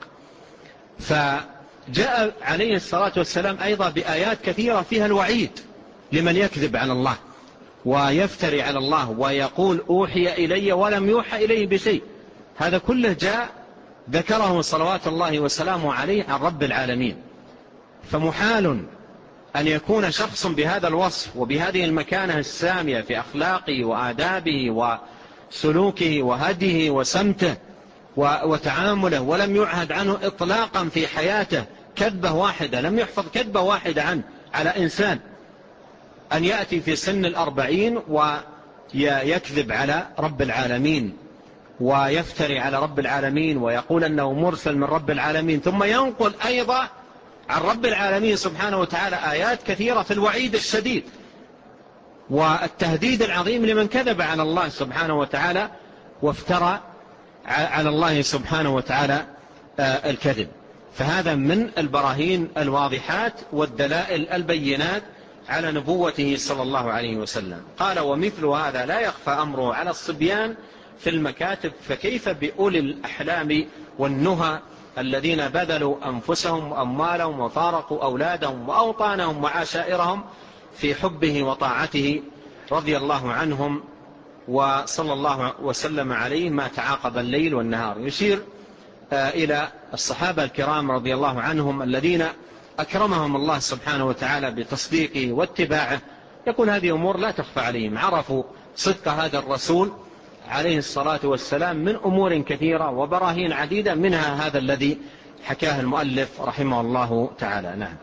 فجاء عليه الصلاة والسلام أيضا بآيات كثيرة فيها الوعيد لمن يكذب على الله ويفتري على الله ويقول أوحي إلي ولم يوحى إليه بشيء. هذا كله جاء ذكره صلوات الله وسلامه عليه عن رب العالمين. فمحال أن يكون شخص بهذا الوصف وبهذه المكانة السامية في أخلاقه وآدابه وسلوكه وهديه وسمته وتعامله ولم يعهد عنه إطلاقا في حياته كذبة واحدة، لم يحفظ كذبة واحدة عنه على إنسان، أن يأتي في سن 40 ويكذب على رب العالمين ويفتري على رب العالمين ويقول أنه مرسل من رب العالمين، ثم ينقل أيضا عن رب العالمين سبحانه وتعالى آيات كثيرة في الوعيد الشديد والتهديد العظيم لمن كذب على الله سبحانه وتعالى وافترى على الله سبحانه وتعالى الكذب. فهذا من البراهين الواضحات والدلائل البينات على نبوته صلى الله عليه وسلم. قال: ومثل هذا لا يخفى أمره على الصبيان في المكاتب، فكيف بأولي الأحلام والنهى الذين بذلوا أنفسهم وأموالهم وفارقوا أولادهم وأوطانهم وعشائرهم في حبه وطاعته رضي الله عنهم وصلى الله وسلم عليه ما تعاقب الليل والنهار. يشير إلى الصحابة الكرام رضي الله عنهم الذين أكرمهم الله سبحانه وتعالى بتصديقه واتباعه. يقول هذه أمور لا تخفى عليهم، عرفوا صدق هذا الرسول عليه الصلاة والسلام من أمور كثيرة وبراهين عديدة، منها هذا الذي حكاه المؤلف رحمه الله تعالى. نعم.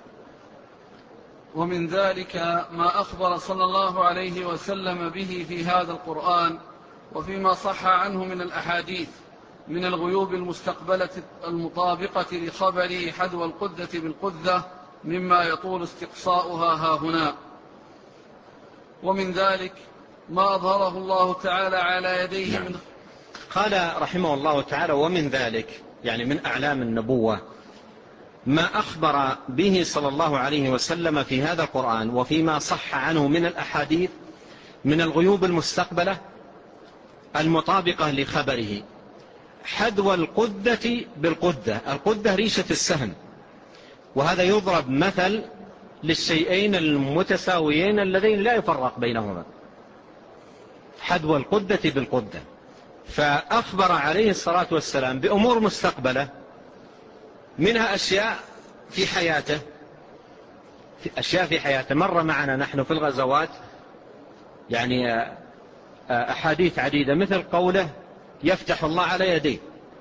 ومن ذلك ما أخبر صلى الله عليه وسلم به في هذا القرآن وفيما صح عنه من الأحاديث من الغيوب المستقبلة المطابقة لخبره حذو القذة بالقذة مما يطول استقصاؤها هاهنا. ومن ذلك ما أظهره الله تعالى على يديه من قال رحمه الله تعالى: ومن ذلك يعني من أعلام النبوة ما أخبر به صلى الله عليه وسلم في هذا القرآن وفيما صح عنه من الأحاديث من الغيوب المستقبلة المطابقة لخبره حذو القذة بالقذة. القذة ريشة السهم، وهذا يضرب مثل للشيئين المتساويين اللذين لا يفرق بينهما، حذو القذة بالقذة. فأخبر عليه الصلاة والسلام بأمور مستقبلة منها أشياء في حياته، أشياء في حياته مر معنا نحن في الغزوات يعني أحاديث عديدة، مثل قوله يفتح الله على يديه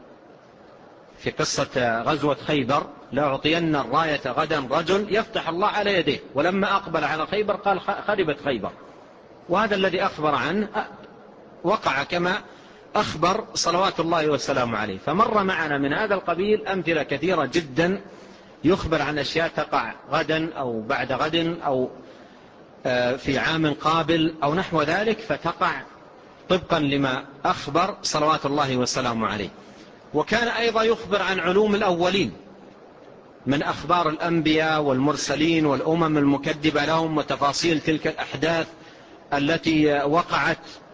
في قصة غزوة خيبر: لأعطين الراية غدا رجل يفتح الله على يديه. ولما أقبل على خيبر قال خربت خيبر، وهذا الذي أخبر عنه وقع كما أخبر صلوات الله والسلام عليه. فمر معنا من هذا القبيل أمثلة كثيرة جدا يخبر عن أشياء تقع غدا أو بعد غد أو في عام قابل أو نحو ذلك، فتقع طبقا لما أخبر صلوات الله والسلام عليه. وكان أيضا يخبر عن علوم الأولين من أخبار الأنبياء والمرسلين والأمم المكذبة لهم وتفاصيل تلك الأحداث التي وقعت،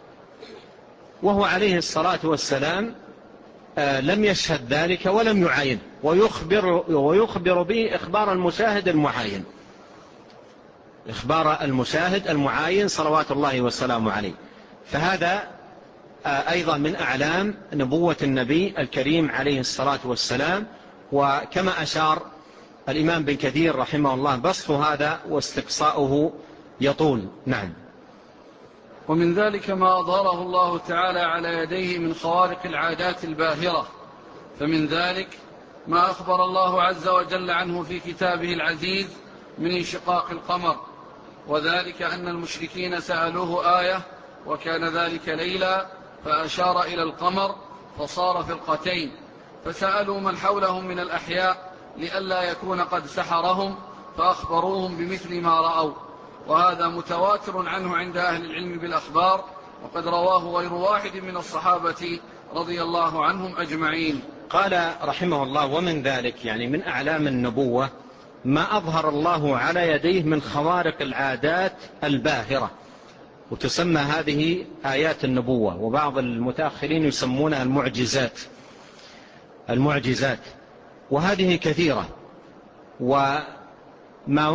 وهو عليه الصلاة والسلام لم يشهد ذلك ولم يعاين، ويخبر به إخبار المشاهد المعاين، إخبار المشاهد المعاين صلوات الله والسلام عليه. فهذا أيضا من أعلام نبوة النبي الكريم عليه الصلاة والسلام. وكما أشار الإمام بن كثير رحمه الله بسط هذا واستقصاؤه يطول. نعم. ومن ذلك ما أظهره الله تعالى على يديه من خوارق العادات الباهرة، فمن ذلك ما أخبر الله عز وجل عنه في كتابه العزيز من انشقاق القمر، وذلك أن المشركين سألوه آية وكان ذلك ليلا فأشار إلى القمر فصار فرقتين، فسألوا من حولهم من الأحياء لئلا يكون قد سحرهم فأخبروهم بمثل ما رأوا، وهذا متواتر عنه عند أهل العلم بالأخبار، وقد رواه غير واحد من الصحابة رضي الله عنهم أجمعين. قال رحمه الله: ومن ذلك يعني من أعلام النبوة ما أظهر الله على يديه من خوارق العادات الباهرة، وتسمى هذه آيات النبوة، وبعض المتأخرين يسمونها المعجزات، وهذه كثيرة. وما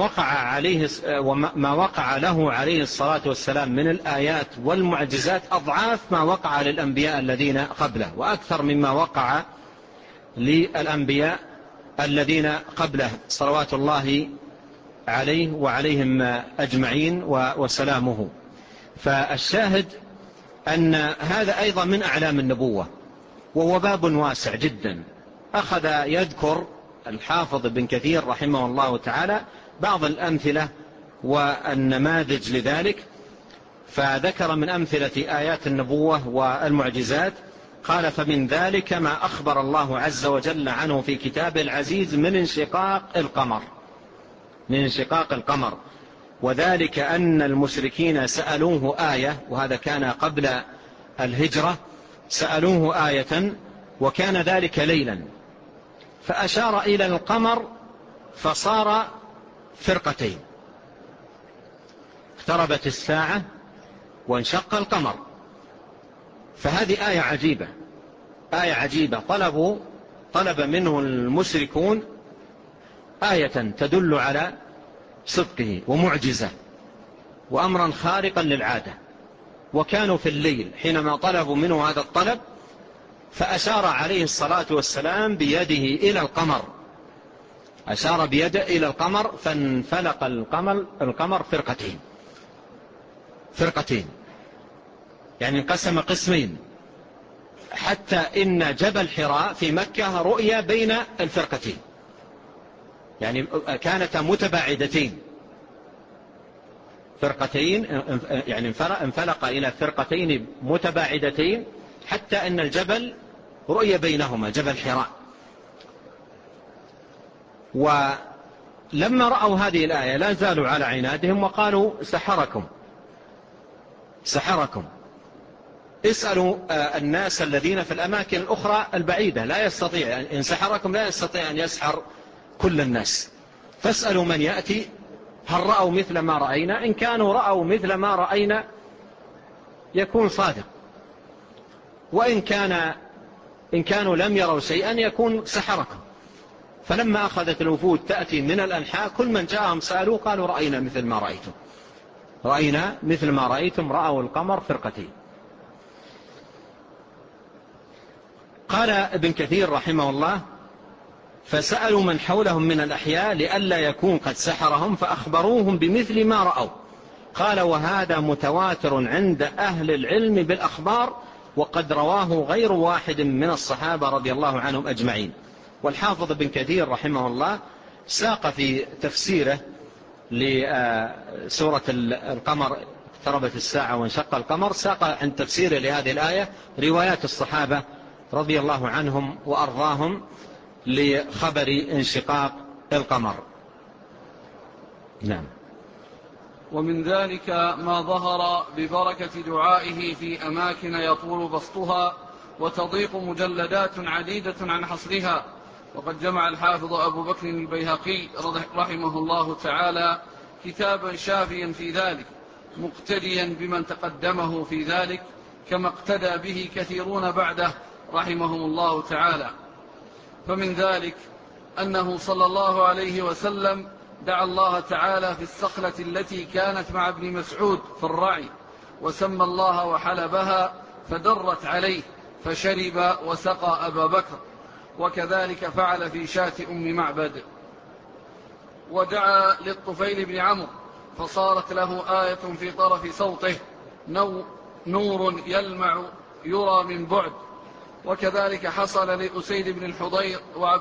وقع له عليه الصلاة والسلام من الآيات والمعجزات أضعاف ما وقع للأنبياء الذين قبله، وأكثر مما وقع للأنبياء الذين قبله صلوات الله عليه وعليهم أجمعين وسلامه. فالشاهد أن هذا أيضا من أعلام النبوة، وهو باب واسع جدا. أخذ يذكر الحافظ ابن كثير رحمه الله تعالى بعض الأمثلة والنماذج لذلك، فذكر من أمثلة آيات النبوة والمعجزات قال: فمن ذلك ما أخبر الله عز وجل عنه في كتابه العزيز من انشقاق القمر، وذلك أن المشركين سألوه آية، وهذا كان قبل الهجرة، سألوه آية وكان ذلك ليلا فأشار إلى القمر فصار فرقتين، اقتربت الساعة وانشق القمر. فهذه آية عجيبة طلب منه المشركون آية تدل على صدقه ومعجزة وأمرا خارقا للعادة، وكانوا في الليل حينما طلبوا منه هذا الطلب، فأشار عليه الصلاة والسلام بيده إلى القمر، أشار بيده إلى القمر فانفلق القمر فرقتين، يعني انقسم قسمين، حتى إن جبل حراء في مكة رؤيا بين الفرقتين، يعني كانتا متباعدتين، فرقتين يعني انفلق إلى فرقتين متباعدتين حتى إن الجبل رؤيا بينهما، جبل حراء. ولما رأوا هذه الآية لا زالوا على عنادهم وقالوا: سحركم. اسألوا الناس الذين في الأماكن الأخرى البعيدة، لا يستطيع إن سحركم لا يستطيع أن يسحر كل الناس، فاسألوا من يأتي هل رأوا مثل ما رأينا، إن كانوا رأوا مثل ما رأينا يكون صادق، وإن كانوا لم يروا شيئا يكون سحركم. فلما أخذت الوفود تأتي من الأنحاء كل من جاءهم سألوا قالوا: رأينا مثل ما رأيتم، رأوا القمر فرقتين. قال ابن كثير رحمه الله: فسألوا من حولهم من الأحياء لئلا يكون قد سحرهم فأخبروهم بمثل ما رأوا. قال: وهذا متواتر عند أهل العلم بالأخبار، وقد رواه غير واحد من الصحابة رضي الله عنهم أجمعين. والحافظ ابن كثير رحمه الله ساق في تفسيره لسورة القمر اقتربت الساعة وانشق القمر، ساق عن تفسيره لهذه الآية روايات الصحابة رضي الله عنهم وأرضاهم لخبر انشقاق القمر. نعم. ومن ذلك ما ظهر ببركة دعائه في أماكن يطول بسطها وتضيق مجلدات عديدة عن حصرها. وقد جمع الحافظ أبو بكر البيهقي رحمه الله تعالى كتابا شافيا في ذلك، مقتديا بمن تقدمه في ذلك، كما اقتدى به كثيرون بعده رحمهم الله تعالى. فمن ذلك أنه صلى الله عليه وسلم دعا الله تعالى في الصخلة التي كانت مع ابن مسعود في الرعي، وسمى الله وحلبها فدرت عليه فشرب وسقى أبا بكر. وكذلك فعل في شاة أم معبد. ودعا للطفيل بن عمرو فصارت له آية في طرف صوته نور يلمع يرى من بعد. وكذلك حصل لأسيد بن الحضير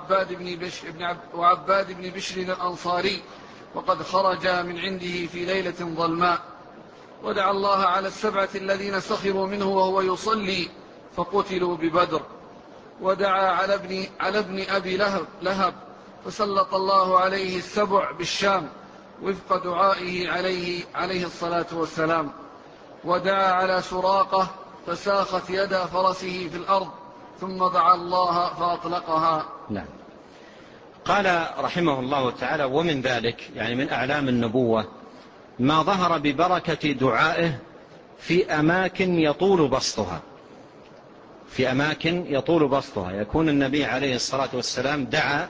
وعباد بن بشر الأنصاري وقد خرج من عنده في ليلة ظلماء. ودعا الله على 7 الذين سخروا منه وهو يصلي فقتلوا ببدر. ودعا على ابن أبي لهب فسلط الله عليه 7 بالشام وفق دعائه عليه الصلاة والسلام. ودعا على سراقة فساخت يد فرسه في الأرض ثم دعا الله فأطلقها. نعم. قال رحمه الله تعالى: ومن ذلك يعني من أعلام النبوة ما ظهر ببركة دعائه في أماكن يطول بسطها، يكون النبي عليه الصلاة والسلام دعا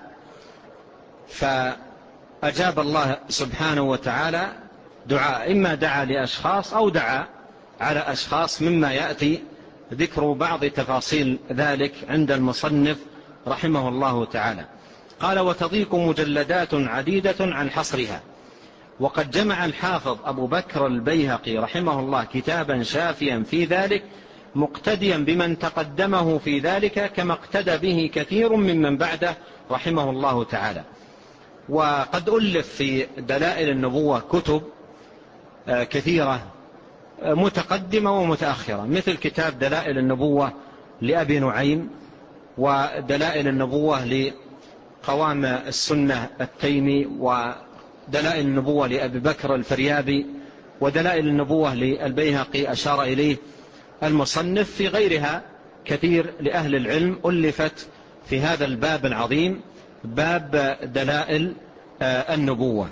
فأجاب الله سبحانه وتعالى دعاء، إما دعا لأشخاص أو دعا على أشخاص، مما يأتي ذكر بعض تفاصيل ذلك عند المصنف رحمه الله تعالى. قال: وتضيق مجلدات عديدة عن حصرها. وقد جمع الحافظ أبو بكر البيهقي رحمه الله كتابا شافيا في ذلك مقتديا بمن تقدمه في ذلك كما اقتدى به كثير ممن بعده رحمه الله تعالى. وقد ألف في دلائل النبوة كتب كثيرة متقدمة ومتأخرة، مثل كتاب دلائل النبوة لأبي نعيم، ودلائل النبوة لقوام السنة التيمي، ودلائل النبوة لأبي بكر الفريابي، ودلائل النبوة للبيهقي أشار إليه المصنف. في غيرها كثير لأهل العلم ألفت في هذا الباب العظيم، باب دلائل النبوة.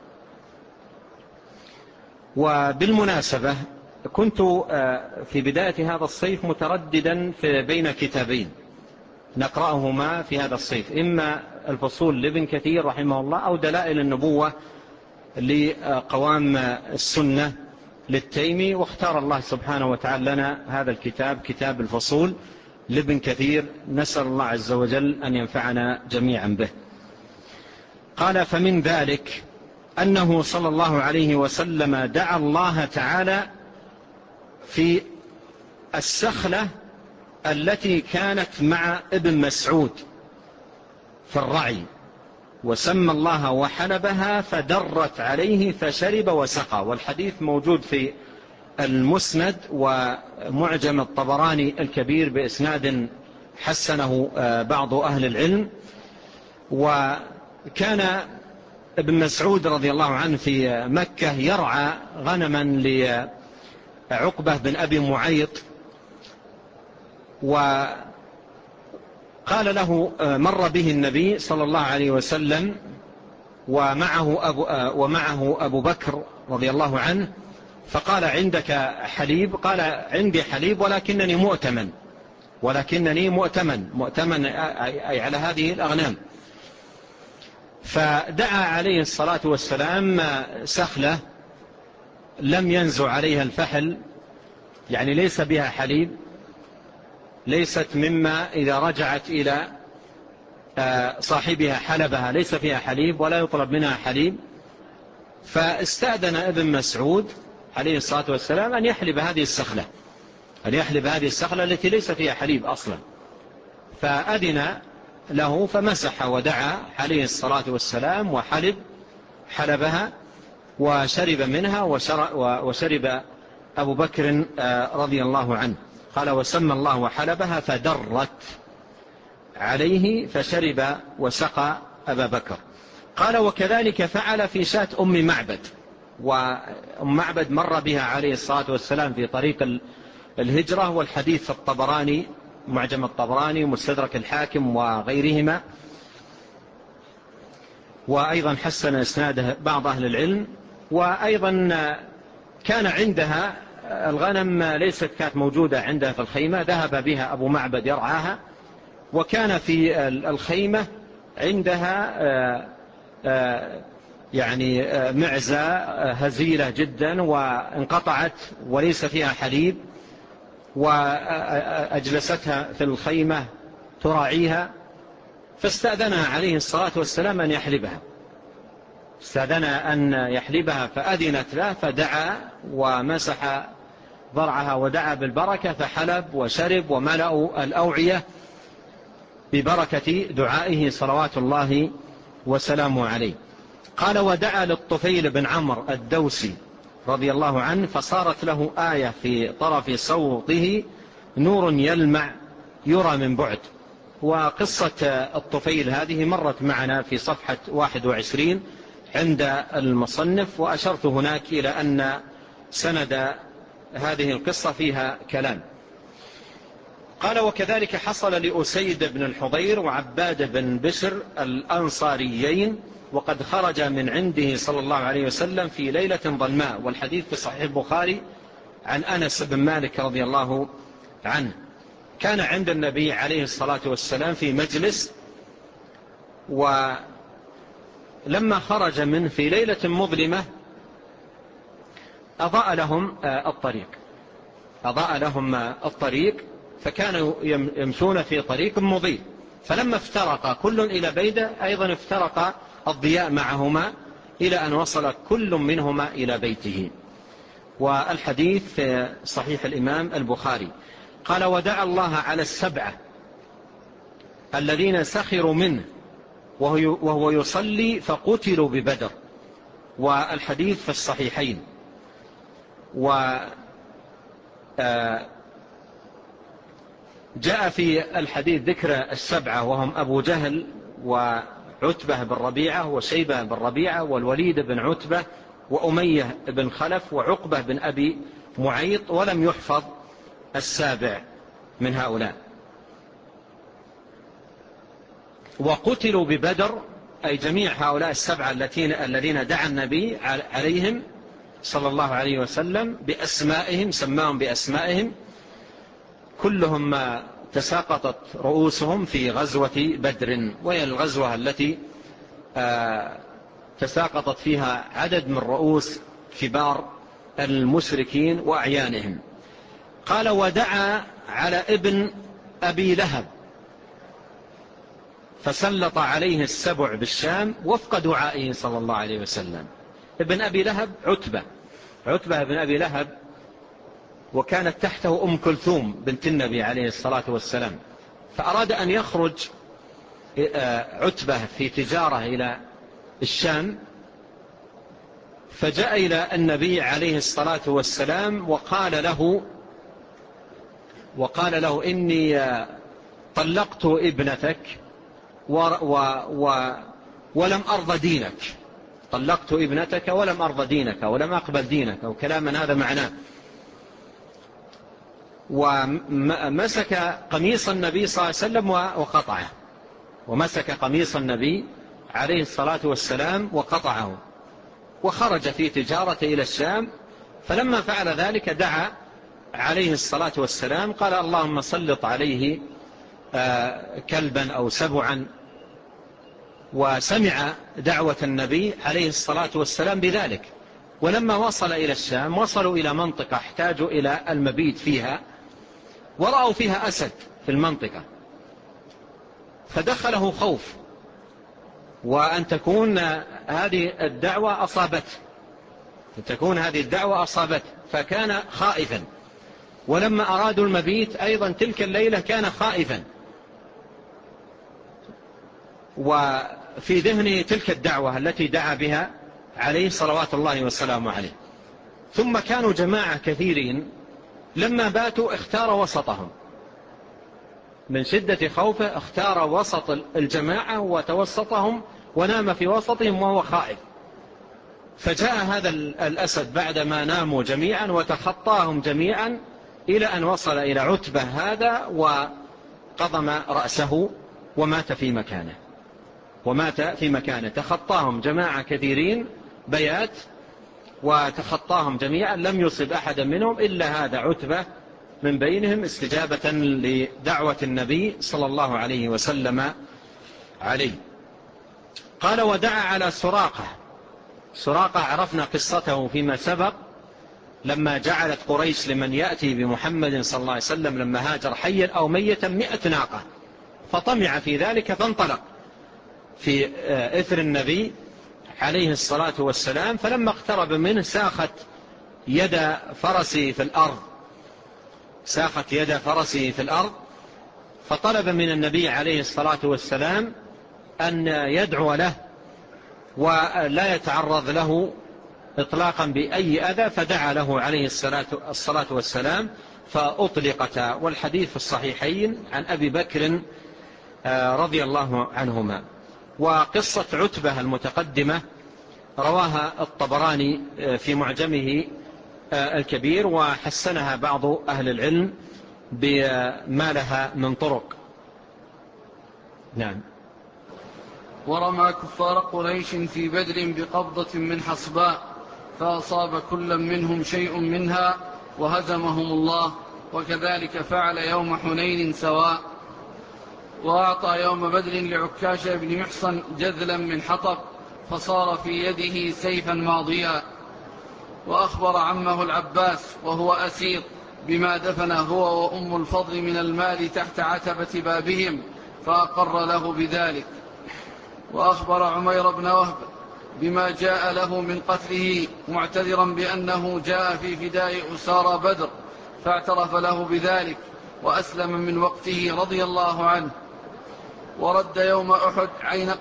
وبالمناسبة كنت في بداية هذا الصيف مترددا بين كتابين نقرأهما في هذا الصيف، إما الفصول لابن كثير رحمه الله أو دلائل النبوة لقوام السنة للتيمي، واختار الله سبحانه وتعالى لنا هذا الكتاب، كتاب الفصول لابن كثير، نسأل الله عز وجل أن ينفعنا جميعا به. قال: فمن ذلك أنه صلى الله عليه وسلم دعا الله تعالى في السخلة التي كانت مع ابن مسعود في الرعي، وسمى الله وحلبها فدرت عليه فشرب وسقى. والحديث موجود في المسند ومعجم الطبراني الكبير بإسناد حسنه بعض أهل العلم. وكان ابن مسعود رضي الله عنه في مكة يرعى غنما لعقبة بن أبي معيط، وقال له مر به النبي صلى الله عليه وسلم ومعه أبو بكر رضي الله عنه، فقال: عندك حليب؟ قال: عندي حليب ولكنني مؤتمن أي على هذه الأغنام. فدعا عليه الصلاة والسلام سخلة لم ينزع عليها الفحل، يعني ليس بها حليب، ليست مما إذا رجعت إلى صاحبها حلبها ليس فيها حليب ولا يطلب منها حليب. فاستأذن ابن مسعود عليه الصلاة والسلام أن يحلب هذه السخلة التي ليس فيها حليب أصلا، فأذن له فمسح ودعا عليه الصلاة والسلام حلبها وشرب منها، وشرب أبو بكر رضي الله عنه. قال: وسمى الله وحلبها فدرت عليه فشرب وسقى أبا بكر. قال: وكذلك فعل في شاة أم معبد. وأم معبد مر بها عليه الصلاة والسلام في طريق الهجرة، والحديث في الطبراني، معجم الطبراني ومستدرك الحاكم وغيرهما، وأيضا حسن إسناده بعض أهل العلم. وأيضا كان عندها الغنم كانت موجودة عندها في الخيمة، ذهب بها أبو معبد يرعاها، وكان في الخيمة عندها يعني معزة هزيلة جدا وانقطعت وليس فيها حليب، وأجلستها في الخيمة تراعيها، فاستأذنها عليه الصلاة والسلام أن يحلبها، استأذنها أن يحلبها فأذنت له، فدعا ومسح ضرعها ودعا بالبركة، فحلب وشرب وملأوا الأوعية ببركة دعائه صلوات الله وسلامه عليه. قال: ودعا للطفيل بن عمرو الدوسي رضي الله عنه، فصارت له آية في طرف صوته نور يلمع يرى من بعد. وقصة الطفيل هذه مرت معنا في صفحة 21 عند المصنف، وأشرت هناك إلى أن سند هذه القصة فيها كلام. قال: وكذلك حصل لأسيد بن الحضير وعباد بن بشر الأنصاريين، وقد خرج من عنده صلى الله عليه وسلم في ليلة ظلماء، والحديث في صحيح البخاري عن أنس بن مالك رضي الله عنه. كان عند النبي عليه الصلاة والسلام في مجلس، ولما خرج منه في ليلة مظلمة أضاء لهم الطريق، فكانوا يمشون في طريق مضيء، فلما افترق كل إلى بيته أيضا افترق الضياء معهما إلى أن وصل كل منهما إلى بيته. والحديث في صحيح الإمام البخاري. قال: ودعا الله على السبعة الذين سخروا منه وهو يصلي فقتلوا ببدر، والحديث في الصحيحين. جاء في الحديث ذكر السبعة، وهم أبو جهل وعتبة بن ربيعة وشيبة بن ربيعة والوليد بن عتبة وأمية بن خلف وعقبة بن أبي معيط، ولم يحفظ السابع من هؤلاء. وقتلوا ببدر، أي جميع هؤلاء السبعة الذين دعا النبي عليهم صلى الله عليه وسلم بأسمائهم، سماهم بأسمائهم، كلهم تساقطت رؤوسهم في غزوة بدر، وهي الغزوة التي تساقطت فيها عدد من رؤوس كبار المشركين وأعيانهم. قال: ودعا على ابن أبي لهب فسلط عليه السبع بالشام وفق دعائه صلى الله عليه وسلم. ابن أبي لهب عتبة بن أبي لهب، وكانت تحته أم كلثوم بنت النبي عليه الصلاة والسلام، فأراد أن يخرج عتبة في تجارة إلى الشام، فجاء إلى النبي عليه الصلاة والسلام وقال له إني طلقت ابنتك ولم أرضى دينك، طلقت ابنتك ولم أرضى دينك ولم أقبل دينك، أو كلاما هذا معناه. ومسك قميص النبي صلى الله عليه وسلم وقطعه، ومسك قميص النبي عليه الصلاة والسلام وقطعه، وخرج في تجارة إلى الشام. فلما فعل ذلك دعا عليه الصلاة والسلام، قال: اللهم سلط عليه كلبا أو سبعا. وسمع دعوة النبي عليه الصلاة والسلام بذلك. ولما وصل إلى الشام وصلوا إلى منطقة احتاجوا إلى المبيت فيها، ورأوا فيها أسد في المنطقة، فدخله خوف وأن تكون هذه الدعوة أصابته، فكان خائفا. ولما أرادوا المبيت أيضا تلك الليلة كان خائفا، وفي ذهنه تلك الدعوة التي دعا بها عليه صلوات الله والسلام عليه. ثم كانوا جماعة كثيرين، لما باتوا اختار وسطهم من شدة خوفه، اختار وسط الجماعة وتوسطهم ونام في وسطهم وهو خائف. فجاء هذا الأسد بعدما ناموا جميعا وتخطاهم جميعا إلى أن وصل إلى عتبة هذا وقضم رأسه ومات في مكانه. تخطاهم جماعة كثيرين بيات وتخطاهم جميعا، لم يصب أحدا منهم إلا هذا عتبة من بينهم، استجابة لدعوة النبي صلى الله عليه وسلم عليه. قال: ودعا على سراقة عرفنا قصته فيما سبق، لما جعلت قريش لمن يأتي بمحمد صلى الله عليه وسلم لما هاجر حيا أو ميتا 100 ناقة، فطمع في ذلك فانطلق في إثر النبي عليه الصلاة والسلام، فلما اقترب منه ساخت يد فرسه في الأرض، فطلب من النبي عليه الصلاة والسلام أن يدعو له ولا يتعرض له إطلاقا بأي أذى، فدعا له عليه الصلاة والسلام فأطلقتا. والحديث في الصحيحين عن أبي بكر رضي الله عنهما. وقصة عتبة المتقدمة رواها الطبراني في معجمه الكبير، وحسنها بعض أهل العلم بما لها من طرق. نعم. ورمى كفار قريش في بدر بقبضة من حصباء، فأصاب كل منهم شيء منها وهزمهم الله، وكذلك فعل يوم حنين سواء. وأعطى يوم بدر لعكاشة بن محصن جذلا من حطب، فصار في يده سيفا ماضيا. وأخبر عمه العباس وهو أسير بما دفن هو وأم الفضل من المال تحت عتبة بابهم، فأقر له بذلك. وأخبر عمير بن وهب بما جاء له من قتله، معتذرا بأنه جاء في فداء أسارى بدر، فاعترف له بذلك وأسلم من وقته رضي الله عنه. ورد يوم أحد عين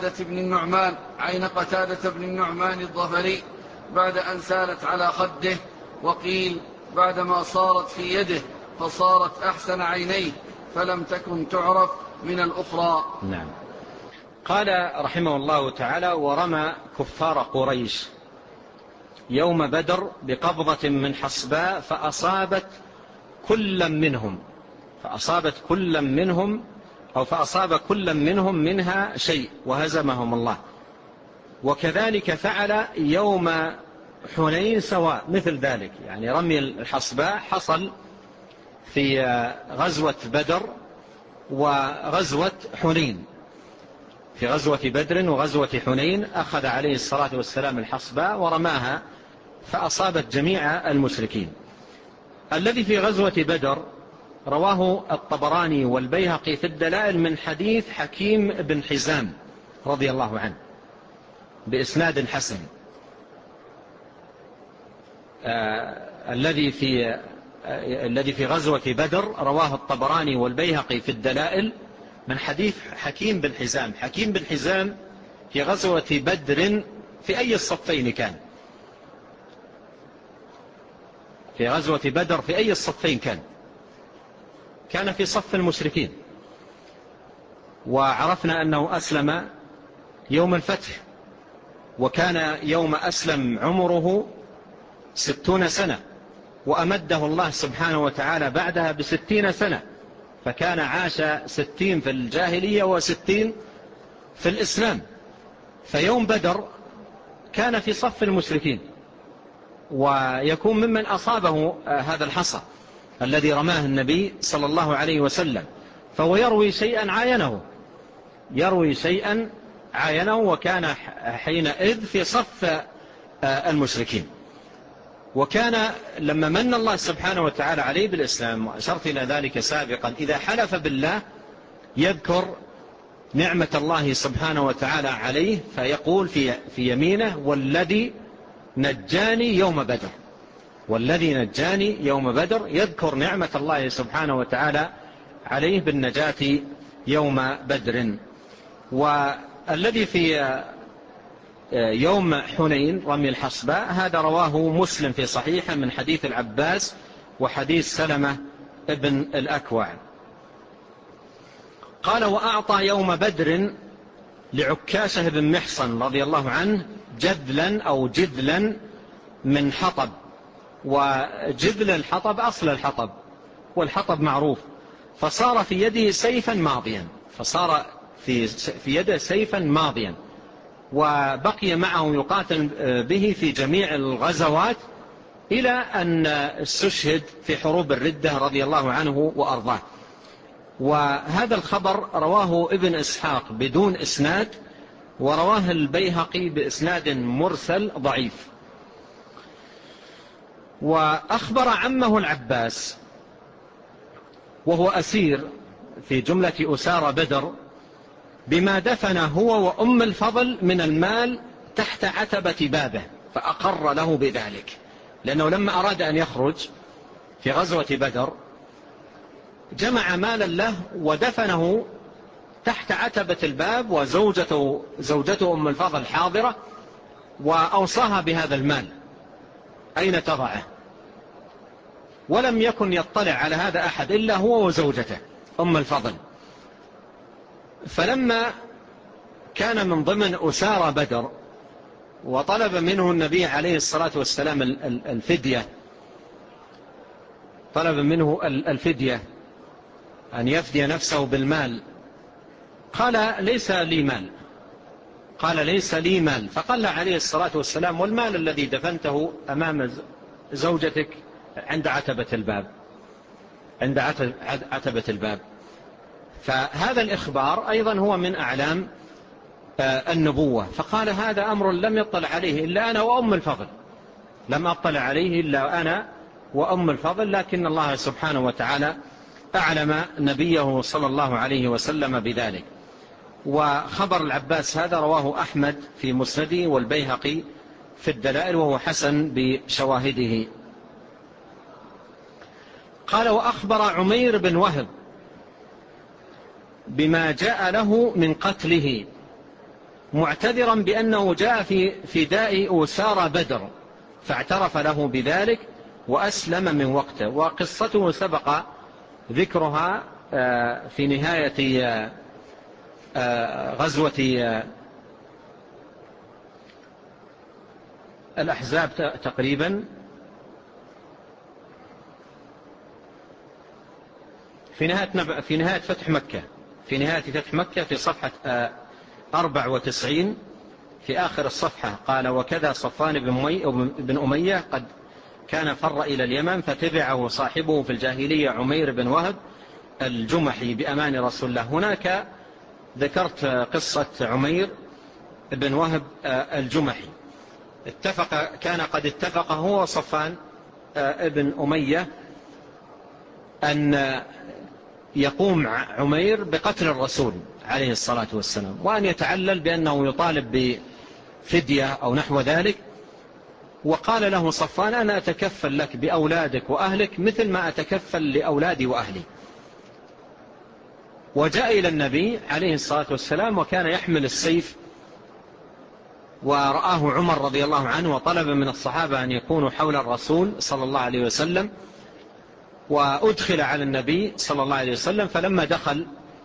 قتادة بن النعمان الظفري بعد أن سالت على خده، وقيل بعدما صارت في يده فصارت أحسن عينيه، فلم تكن تعرف من الأخرى. نعم. قال رحمه الله تعالى: ورمى كفار قريش يوم بدر بقبضة من حصباء، فأصاب كل منهم منها شيء وهزمهم الله. وكذلك فعل يوم حنين سواء، مثل ذلك، يعني رمي الحصباء حصل في غزوة بدر وغزوة حنين. في غزوة بدر وغزوة حنين أخذ عليه الصلاة والسلام الحصباء ورماها فأصابت جميع المشركين. الذي في غزوة بدر رواه الطبراني والبيهقي في الدلائل من حديث حكيم بن حزام رضي الله عنه بإسناد حسن. الذي في غزوة بدر رواه الطبراني والبيهقي في الدلائل من حديث حكيم بن حزام. حكيم بن حزام في غزوة بدر في أي الصفين كان؟ في غزوة بدر في أي الصفين كان؟ كان في صف المشركين، وعرفنا أنه أسلم يوم الفتح، وكان يوم أسلم عمره 60 سنة، وأمده الله سبحانه وتعالى بعدها ب60 سنة، فكان عاش 60 في الجاهلية و60 في الإسلام. فيوم بدر كان في صف المشركين، ويكون ممن أصابه هذا الحصى الذي رماه النبي صلى الله عليه وسلم، فهو يروي شيئا عاينه، وكان حينئذ في صف المشركين. وكان لما من الله سبحانه وتعالى عليه بالإسلام، وأشرت إلى ذلك سابقا، إذا حلف بالله يذكر نعمة الله سبحانه وتعالى عليه، فيقول في يمينه: والذي نجاني يوم بدر، يذكر نعمة الله سبحانه وتعالى عليه بالنجاة يوم بدر. والذي في يوم حنين رمي الحصباء هذا رواه مسلم في صحيحه من حديث العباس وحديث سلمة ابن الأكوع. قال: وأعطى يوم بدر لعكاشة بن محصن رضي الله عنه جذلا من حطب. وجذل الحطب أصل الحطب، والحطب معروف. فصار في يده سيفا ماضيا، وبقي معه يقاتل به في جميع الغزوات إلى أن استشهد في حروب الردة رضي الله عنه وأرضاه. وهذا الخبر رواه ابن إسحاق بدون إسناد، ورواه البيهقي بإسناد مرسل ضعيف. وأخبر عمه العباس وهو أسير في جملة أسارى بدر بما دفن هو وأم الفضل من المال تحت عتبة بابه، فأقر له بذلك، لأنه لما أراد أن يخرج في غزوة بدر جمع مالا له ودفنه تحت عتبة الباب، وزوجته أم الفضل حاضرة، وأوصاها بهذا المال أين تضعه، ولم يكن يطلع على هذا أحد إلا هو وزوجته أم الفضل. فلما كان من ضمن أسارى بدر وطلب منه النبي عليه الصلاة والسلام الفدية، طلب منه الفدية أن يفدي نفسه بالمال، قال ليس لي مال، قال ليس لي مال. فقال عليه الصلاة والسلام والمال الذي دفنته أمام زوجتك عند عتبة الباب، عند عتبة الباب. فهذا الإخبار أيضا هو من أعلام النبوة. فقال هذا أمر لم يطلع عليه إلا أنا وأم الفضل، لم أطلع عليه إلا أنا وأم الفضل، لكن الله سبحانه وتعالى أعلم نبيه صلى الله عليه وسلم بذلك. وخبر العباس هذا رواه أحمد في مسنده والبيهقي في الدلائل، وهو حسن بشواهده. قال وأخبر عمير بن وهب بما جاء له من قتله، معتذرا بأنه جاء في فداء أسارى بدر، فاعترف له بذلك وأسلم من وقته. وقصته سبق ذكرها في نهاية غزوة الأحزاب تقريبا، في نهاية فتح مكة، في نهاية فتح مكة في صفحة 94 في آخر الصفحة. قال وكذا صفوان بن أمية قد كان فر إلى اليمن فتبعه صاحبه في الجاهلية عمير بن وهب الجمحي بأمان رسول الله. هناك ذكرت قصة عمير بن وهب الجمحي، كان قد اتفق هو وصفوان ابن أمية أن يقوم عمير بقتل الرسول عليه الصلاة والسلام، وأن يتعلل بأنه يطالب بفدية أو نحو ذلك. وقال له صفوان أنا أتكفل لك بأولادك وأهلك مثل ما أتكفل لأولادي وأهلي. وجاء إلى النبي عليه الصلاة والسلام وكان يحمل السيف، ورآه عمر رضي الله عنه وطلب من الصحابة أن يكونوا حول الرسول صلى الله عليه وسلم، وأدخل على النبي صلى الله عليه وسلم. فلما دخل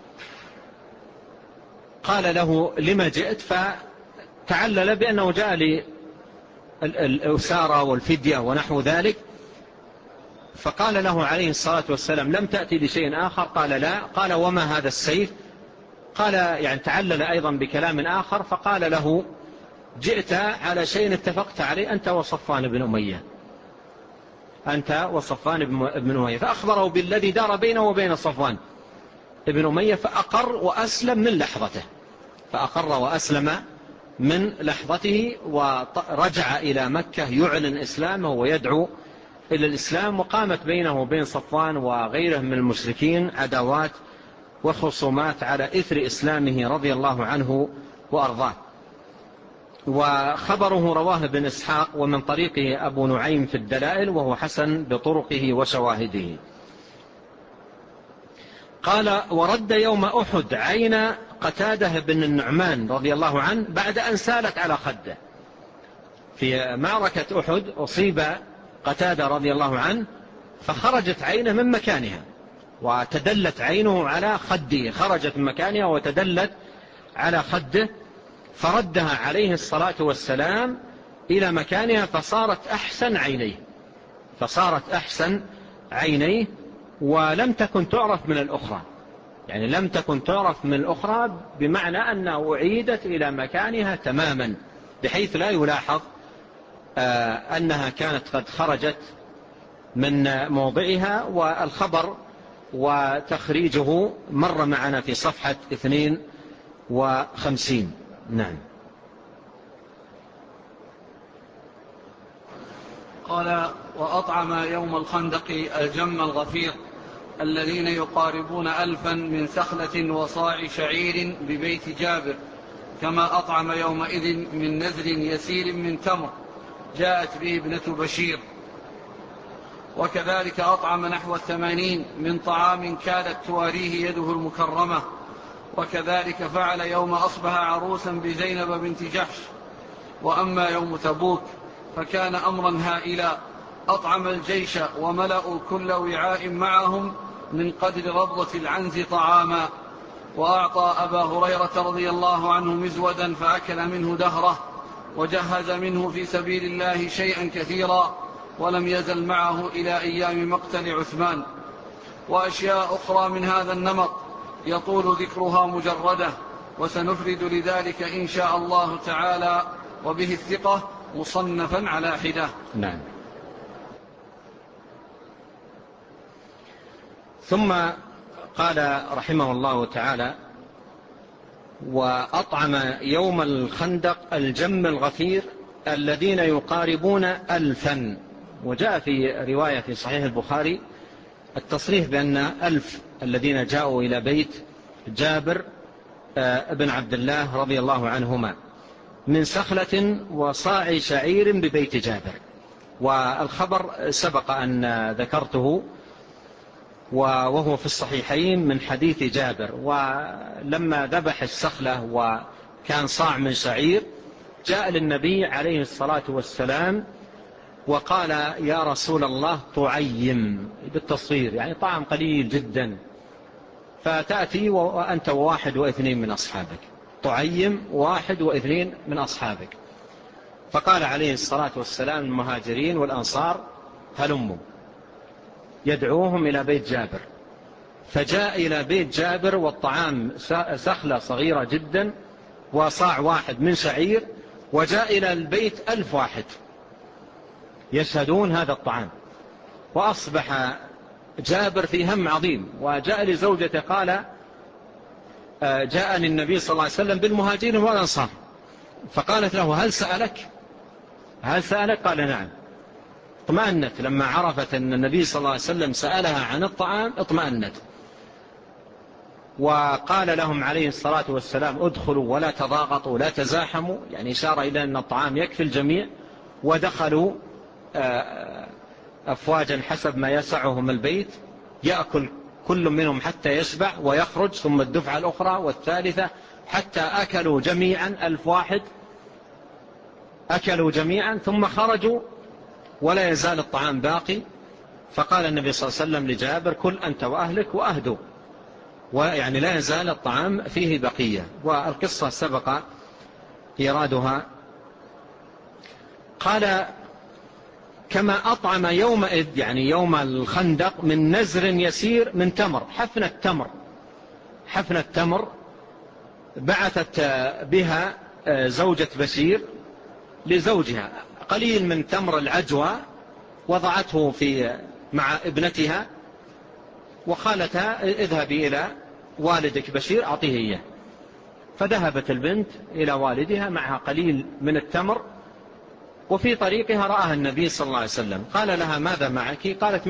قال له لما جئت، فتعلل بأنه جاء للأسارة والفدية ونحو ذلك. فقال له عليه الصلاة والسلام لم تأتي لشيء آخر؟ قال لا. قال وما هذا السيف؟ قال يعني تعلل أيضا بكلام آخر. فقال له جئت على شيء اتفقت عليه أنت وصفوان بن أمية، أنت وصفوان بن أمية. فأخبره بالذي دار بينه وبين صفوان بن أمية، فأقر وأسلم من لحظته، فأقر وأسلم من لحظته، ورجع إلى مكة يعلن إسلامه ويدعو إلى الإسلام. وقامت بينه وبين صفوان وغيره من المشركين عداوات وخصومات على إثر إسلامه رضي الله عنه وأرضاه. وخبره رواه ابن إسحاق ومن طريقه أبو نعيم في الدلائل، وهو حسن بطرقه وشواهده. قال ورد يوم أحد عين قتادة بن النعمان رضي الله عنه بعد أن سالت على خده. في معركة أحد أصيب قتادة رضي الله عنه فخرجت عينه من مكانها وتدلت عينه على خده، خرجت من مكانها وتدلت على خده، فردها عليه الصلاة والسلام إلى مكانها فصارت أحسن عينيه، ولم تكن تعرف من الأخرى، يعني لم تكن تعرف من الأخرى بمعنى أنها أعيدت إلى مكانها تماما بحيث لا يلاحظ أنها كانت قد خرجت من موضعها. والخبر وتخريجه مر معنا في صفحة 52. نعم. قال: وأطعم يوم الخندق الجم الغفير الذين يقاربون 1000 من سخلة وصاع شعير ببيت جابر، كما أطعم يومئذ من نذر يسير من تمر جاءت به ابنة بشير. وكذلك أطعم نحو 80 من طعام كادت تواريه يده المكرمة. وكذلك فعل يوم أصبح عروسا بزينب بنت جحش. وأما يوم تبوك فكان أمرا هائلا، أطعم الجيش وملأوا كل وعاء معهم من قدر ربضة العنز طعاما، وأعطى أبا هريرة رضي الله عنه مزودا فأكل منه دهره، وجهز منه في سبيل الله شيئا كثيرا، ولم يزل معه إلى أيام مقتل عثمان. وأشياء أخرى من هذا النمط يطول ذكرها مجردة، وسنفرد لذلك إن شاء الله تعالى وبه الثقة مصنفا على حدة. نعم. ثم قال رحمه الله تعالى: وأطعم يوم الخندق الجم الغفير الذين يقاربون 1000. وجاء في رواية في صحيح البخاري التصريح بأن 1000 الذين جاءوا إلى بيت جابر ابن عبد الله رضي الله عنهما من سخلة وصاع شعير ببيت جابر. والخبر سبق أن ذكرته وهو في الصحيحين من حديث جابر. ولما ذبح السخلة وكان صاع من شعير جاء للنبي عليه الصلاة والسلام وقال: يا رسول الله طعيم، بالتصغير يعني طعام قليل جدا، فتأتي وأنت 1 و2 من أصحابك، طعيم 1 و2 من أصحابك. فقال عليه الصلاة والسلام المهاجرين والأنصار: هلموا، يدعوهم إلى بيت جابر. فجاء إلى بيت جابر والطعام سخلة صغيرة جدا وصاع 1 من شعير، وجاء إلى البيت 1000 واحد يشهدون هذا الطعام. وأصبح جابر في هم عظيم، وجاء لزوجته قال: جاءني النبي صلى الله عليه وسلم بالمهاجرين والأنصار. فقالت له: هل سألك؟ قال: نعم. اطمأنت لما عرفت أن النبي صلى الله عليه وسلم سألها عن الطعام، اطمأنت. وقال لهم عليه الصلاة والسلام: ادخلوا ولا تضاغطوا لا تزاحموا، يعني إشارة إلى أن الطعام يكفي الجميع. ودخلوا أفواجا حسب ما يسعهم البيت، يأكل كل منهم حتى يشبع ويخرج، ثم الدفعة الأخرى والثالثة، حتى أكلوا جميعا 1000 واحد أكلوا جميعا، ثم خرجوا ولا يزال الطعام باقي. فقال النبي صلى الله عليه وسلم لجابر: كل أنت وأهلك وأهدوا، ويعني لا يزال الطعام فيه بقية. والقصة سبق إيرادها. قال: كما أطعم يومئذ، يعني يوم الخندق، من نزر يسير من تمر، حفنة تمر بعثت بها زوجة بشير لزوجها قليل من تمر العجوة، وضعته مع ابنتها وقالتها: اذهبي إلى والدك بشير أعطيه إياه. فذهبت البنت إلى والدها معها قليل من التمر، وفي طريقها رآها النبي صلى الله عليه وسلم. قال لها: ماذا معك؟ قالت: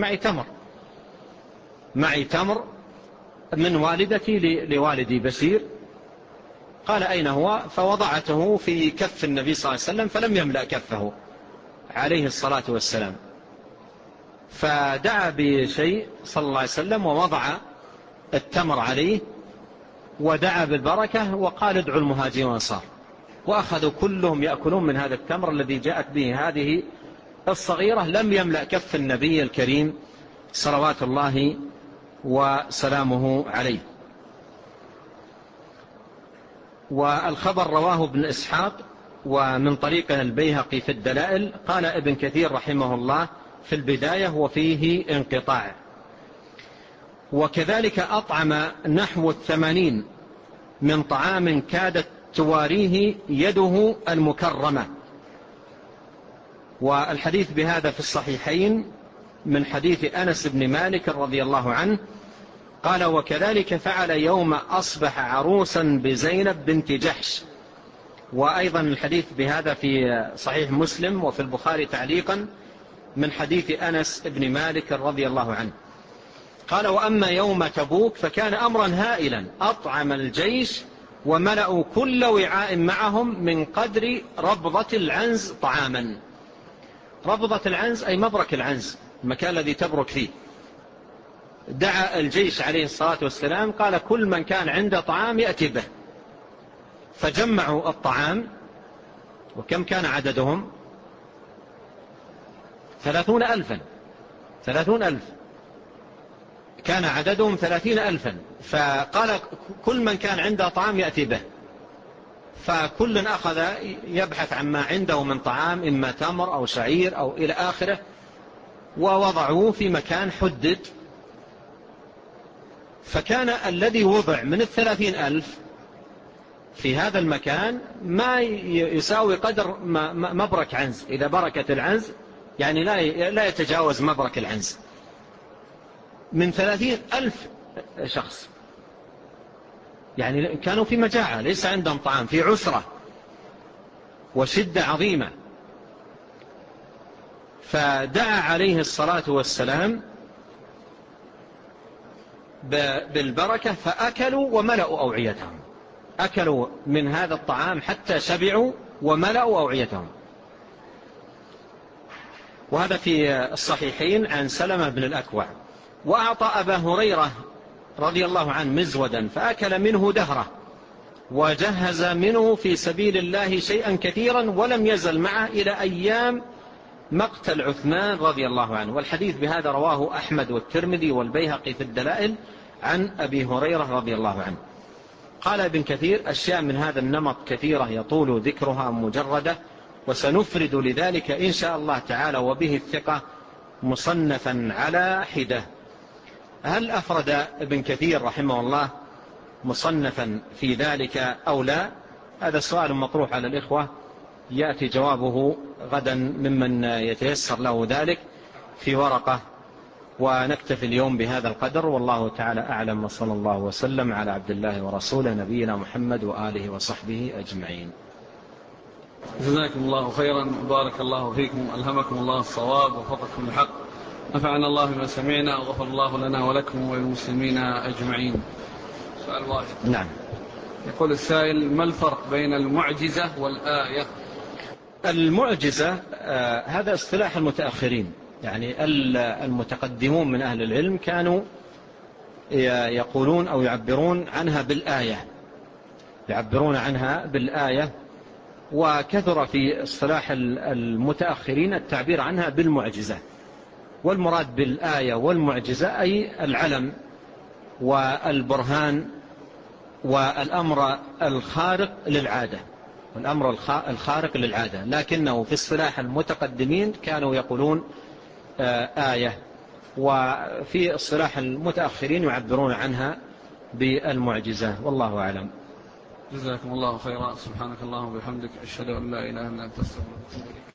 معي تمر من والدتي لوالدي بشير. قال: أين هو؟ فوضعته في كف النبي صلى الله عليه وسلم، فلم يملأ كفه عليه الصلاة والسلام. فدعا بشيء صلى الله عليه وسلم ووضع التمر عليه ودعا بالبركة وقال: ادعوا المهاجرين والأنصار. وأخذوا كلهم يأكلون من هذا التمر الذي جاءت به هذه الصغيرة، لم يملأ كف النبي الكريم صلوات الله وسلامه عليه. والخبر رواه ابن إسحاق ومن طريقه البيهقي في الدلائل. قال ابن كثير رحمه الله في البداية: وفيه انقطاع. وكذلك أطعم نحو 80 من طعام كادت تواريه يده المكرمة. والحديث بهذا في الصحيحين من حديث أنس بن مالك رضي الله عنه قال: وكذلك فعل يوم أصبح عروسا بزينب بنت جحش. وأيضا الحديث بهذا في صحيح مسلم وفي البخاري تعليقا من حديث أنس بن مالك رضي الله عنه قال: وأما يوم تبوك فكان أمرا هائلا، أطعم الجيش وملأوا كل وعاء معهم من قدر ربضة العنز طعاما. ربضة العنز أي مبرك العنز، المكان الذي تبرك فيه. دعا الجيش عليه الصلاة والسلام، قال: كل من كان عنده طعام يأتي به. فجمعوا الطعام، وكم كان عددهم؟ 30,000 كان عددهم 30,000. فقال: كل من كان عنده طعام يأتي به. فكل أخذ يبحث عما عنده من طعام، إما تمر أو شعير أو إلى آخره، ووضعوه في مكان حدد. فكان الذي وضع من 30,000 في هذا المكان ما يساوي قدر مبرك عنز. إذا بركت العنز يعني لا يتجاوز مبرك العنز من 30,000 شخص. يعني كانوا في مجاعة، ليس عندهم طعام، في عسرة وشدة عظيمة. فدعا عليه الصلاة والسلام بالبركة، فأكلوا وملأوا أوعيتهم. أكلوا من هذا الطعام حتى شبعوا وملأوا أوعيتهم. وهذا في الصحيحين عن سلمة بن الأكوع. وأعطى أبا هريرة رضي الله عنه مزودا فأكل منه دهره، وجهز منه في سبيل الله شيئا كثيرا، ولم يزل معه إلى أيام مقتل عثمان رضي الله عنه. والحديث بهذا رواه أحمد والترمذي والبيهقي في الدلائل عن أبي هريرة رضي الله عنه. قال ابن كثير: أشياء من هذا النمط كثيرة يطول ذكرها مجردة، وسنفرد لذلك إن شاء الله تعالى وبه الثقة مصنفا على حدة. هل أفرد ابن كثير رحمه الله مصنفا في ذلك أو لا؟ هذا سؤال مطروح على الإخوة، يأتي جوابه غدا ممن يتيسر له ذلك في ورقة. ونكتفي اليوم بهذا القدر، والله تعالى أعلم، وصلى الله وسلم على عبد الله ورسوله نبينا محمد وآله وصحبه أجمعين. جزاكم الله خيرا، بارك الله فيكم، ألهمكم الله الصواب ووفقكم الحق، نفعنا الله بما سمعنا، وغفر الله لنا ولكم وللمسلمين أجمعين. سؤال واحد. نعم. يقول السائل: ما الفرق بين المعجزة والآية؟ المعجزة هذا اصطلاح المتأخرين، يعني المتقدمون من أهل العلم كانوا يقولون أو يعبرون عنها بالآية، يعبرون عنها بالآية. وكثر في اصطلاح المتأخرين التعبير عنها بالمعجزة. والمراد بالآية والمعجزة أي العلم والبرهان والأمر الخارق للعادة، والأمر الخارق للعادة. لكنه في اصطلاح المتقدمين كانوا يقولون آية، وفي اصطلاح المتأخرين يعبرون عنها بالمعجزة، والله أعلم. جزاكم الله خيرا، سبحانك اللهم وبحمدك، أشهد أن لا إله إلا أنت، أستغفرك.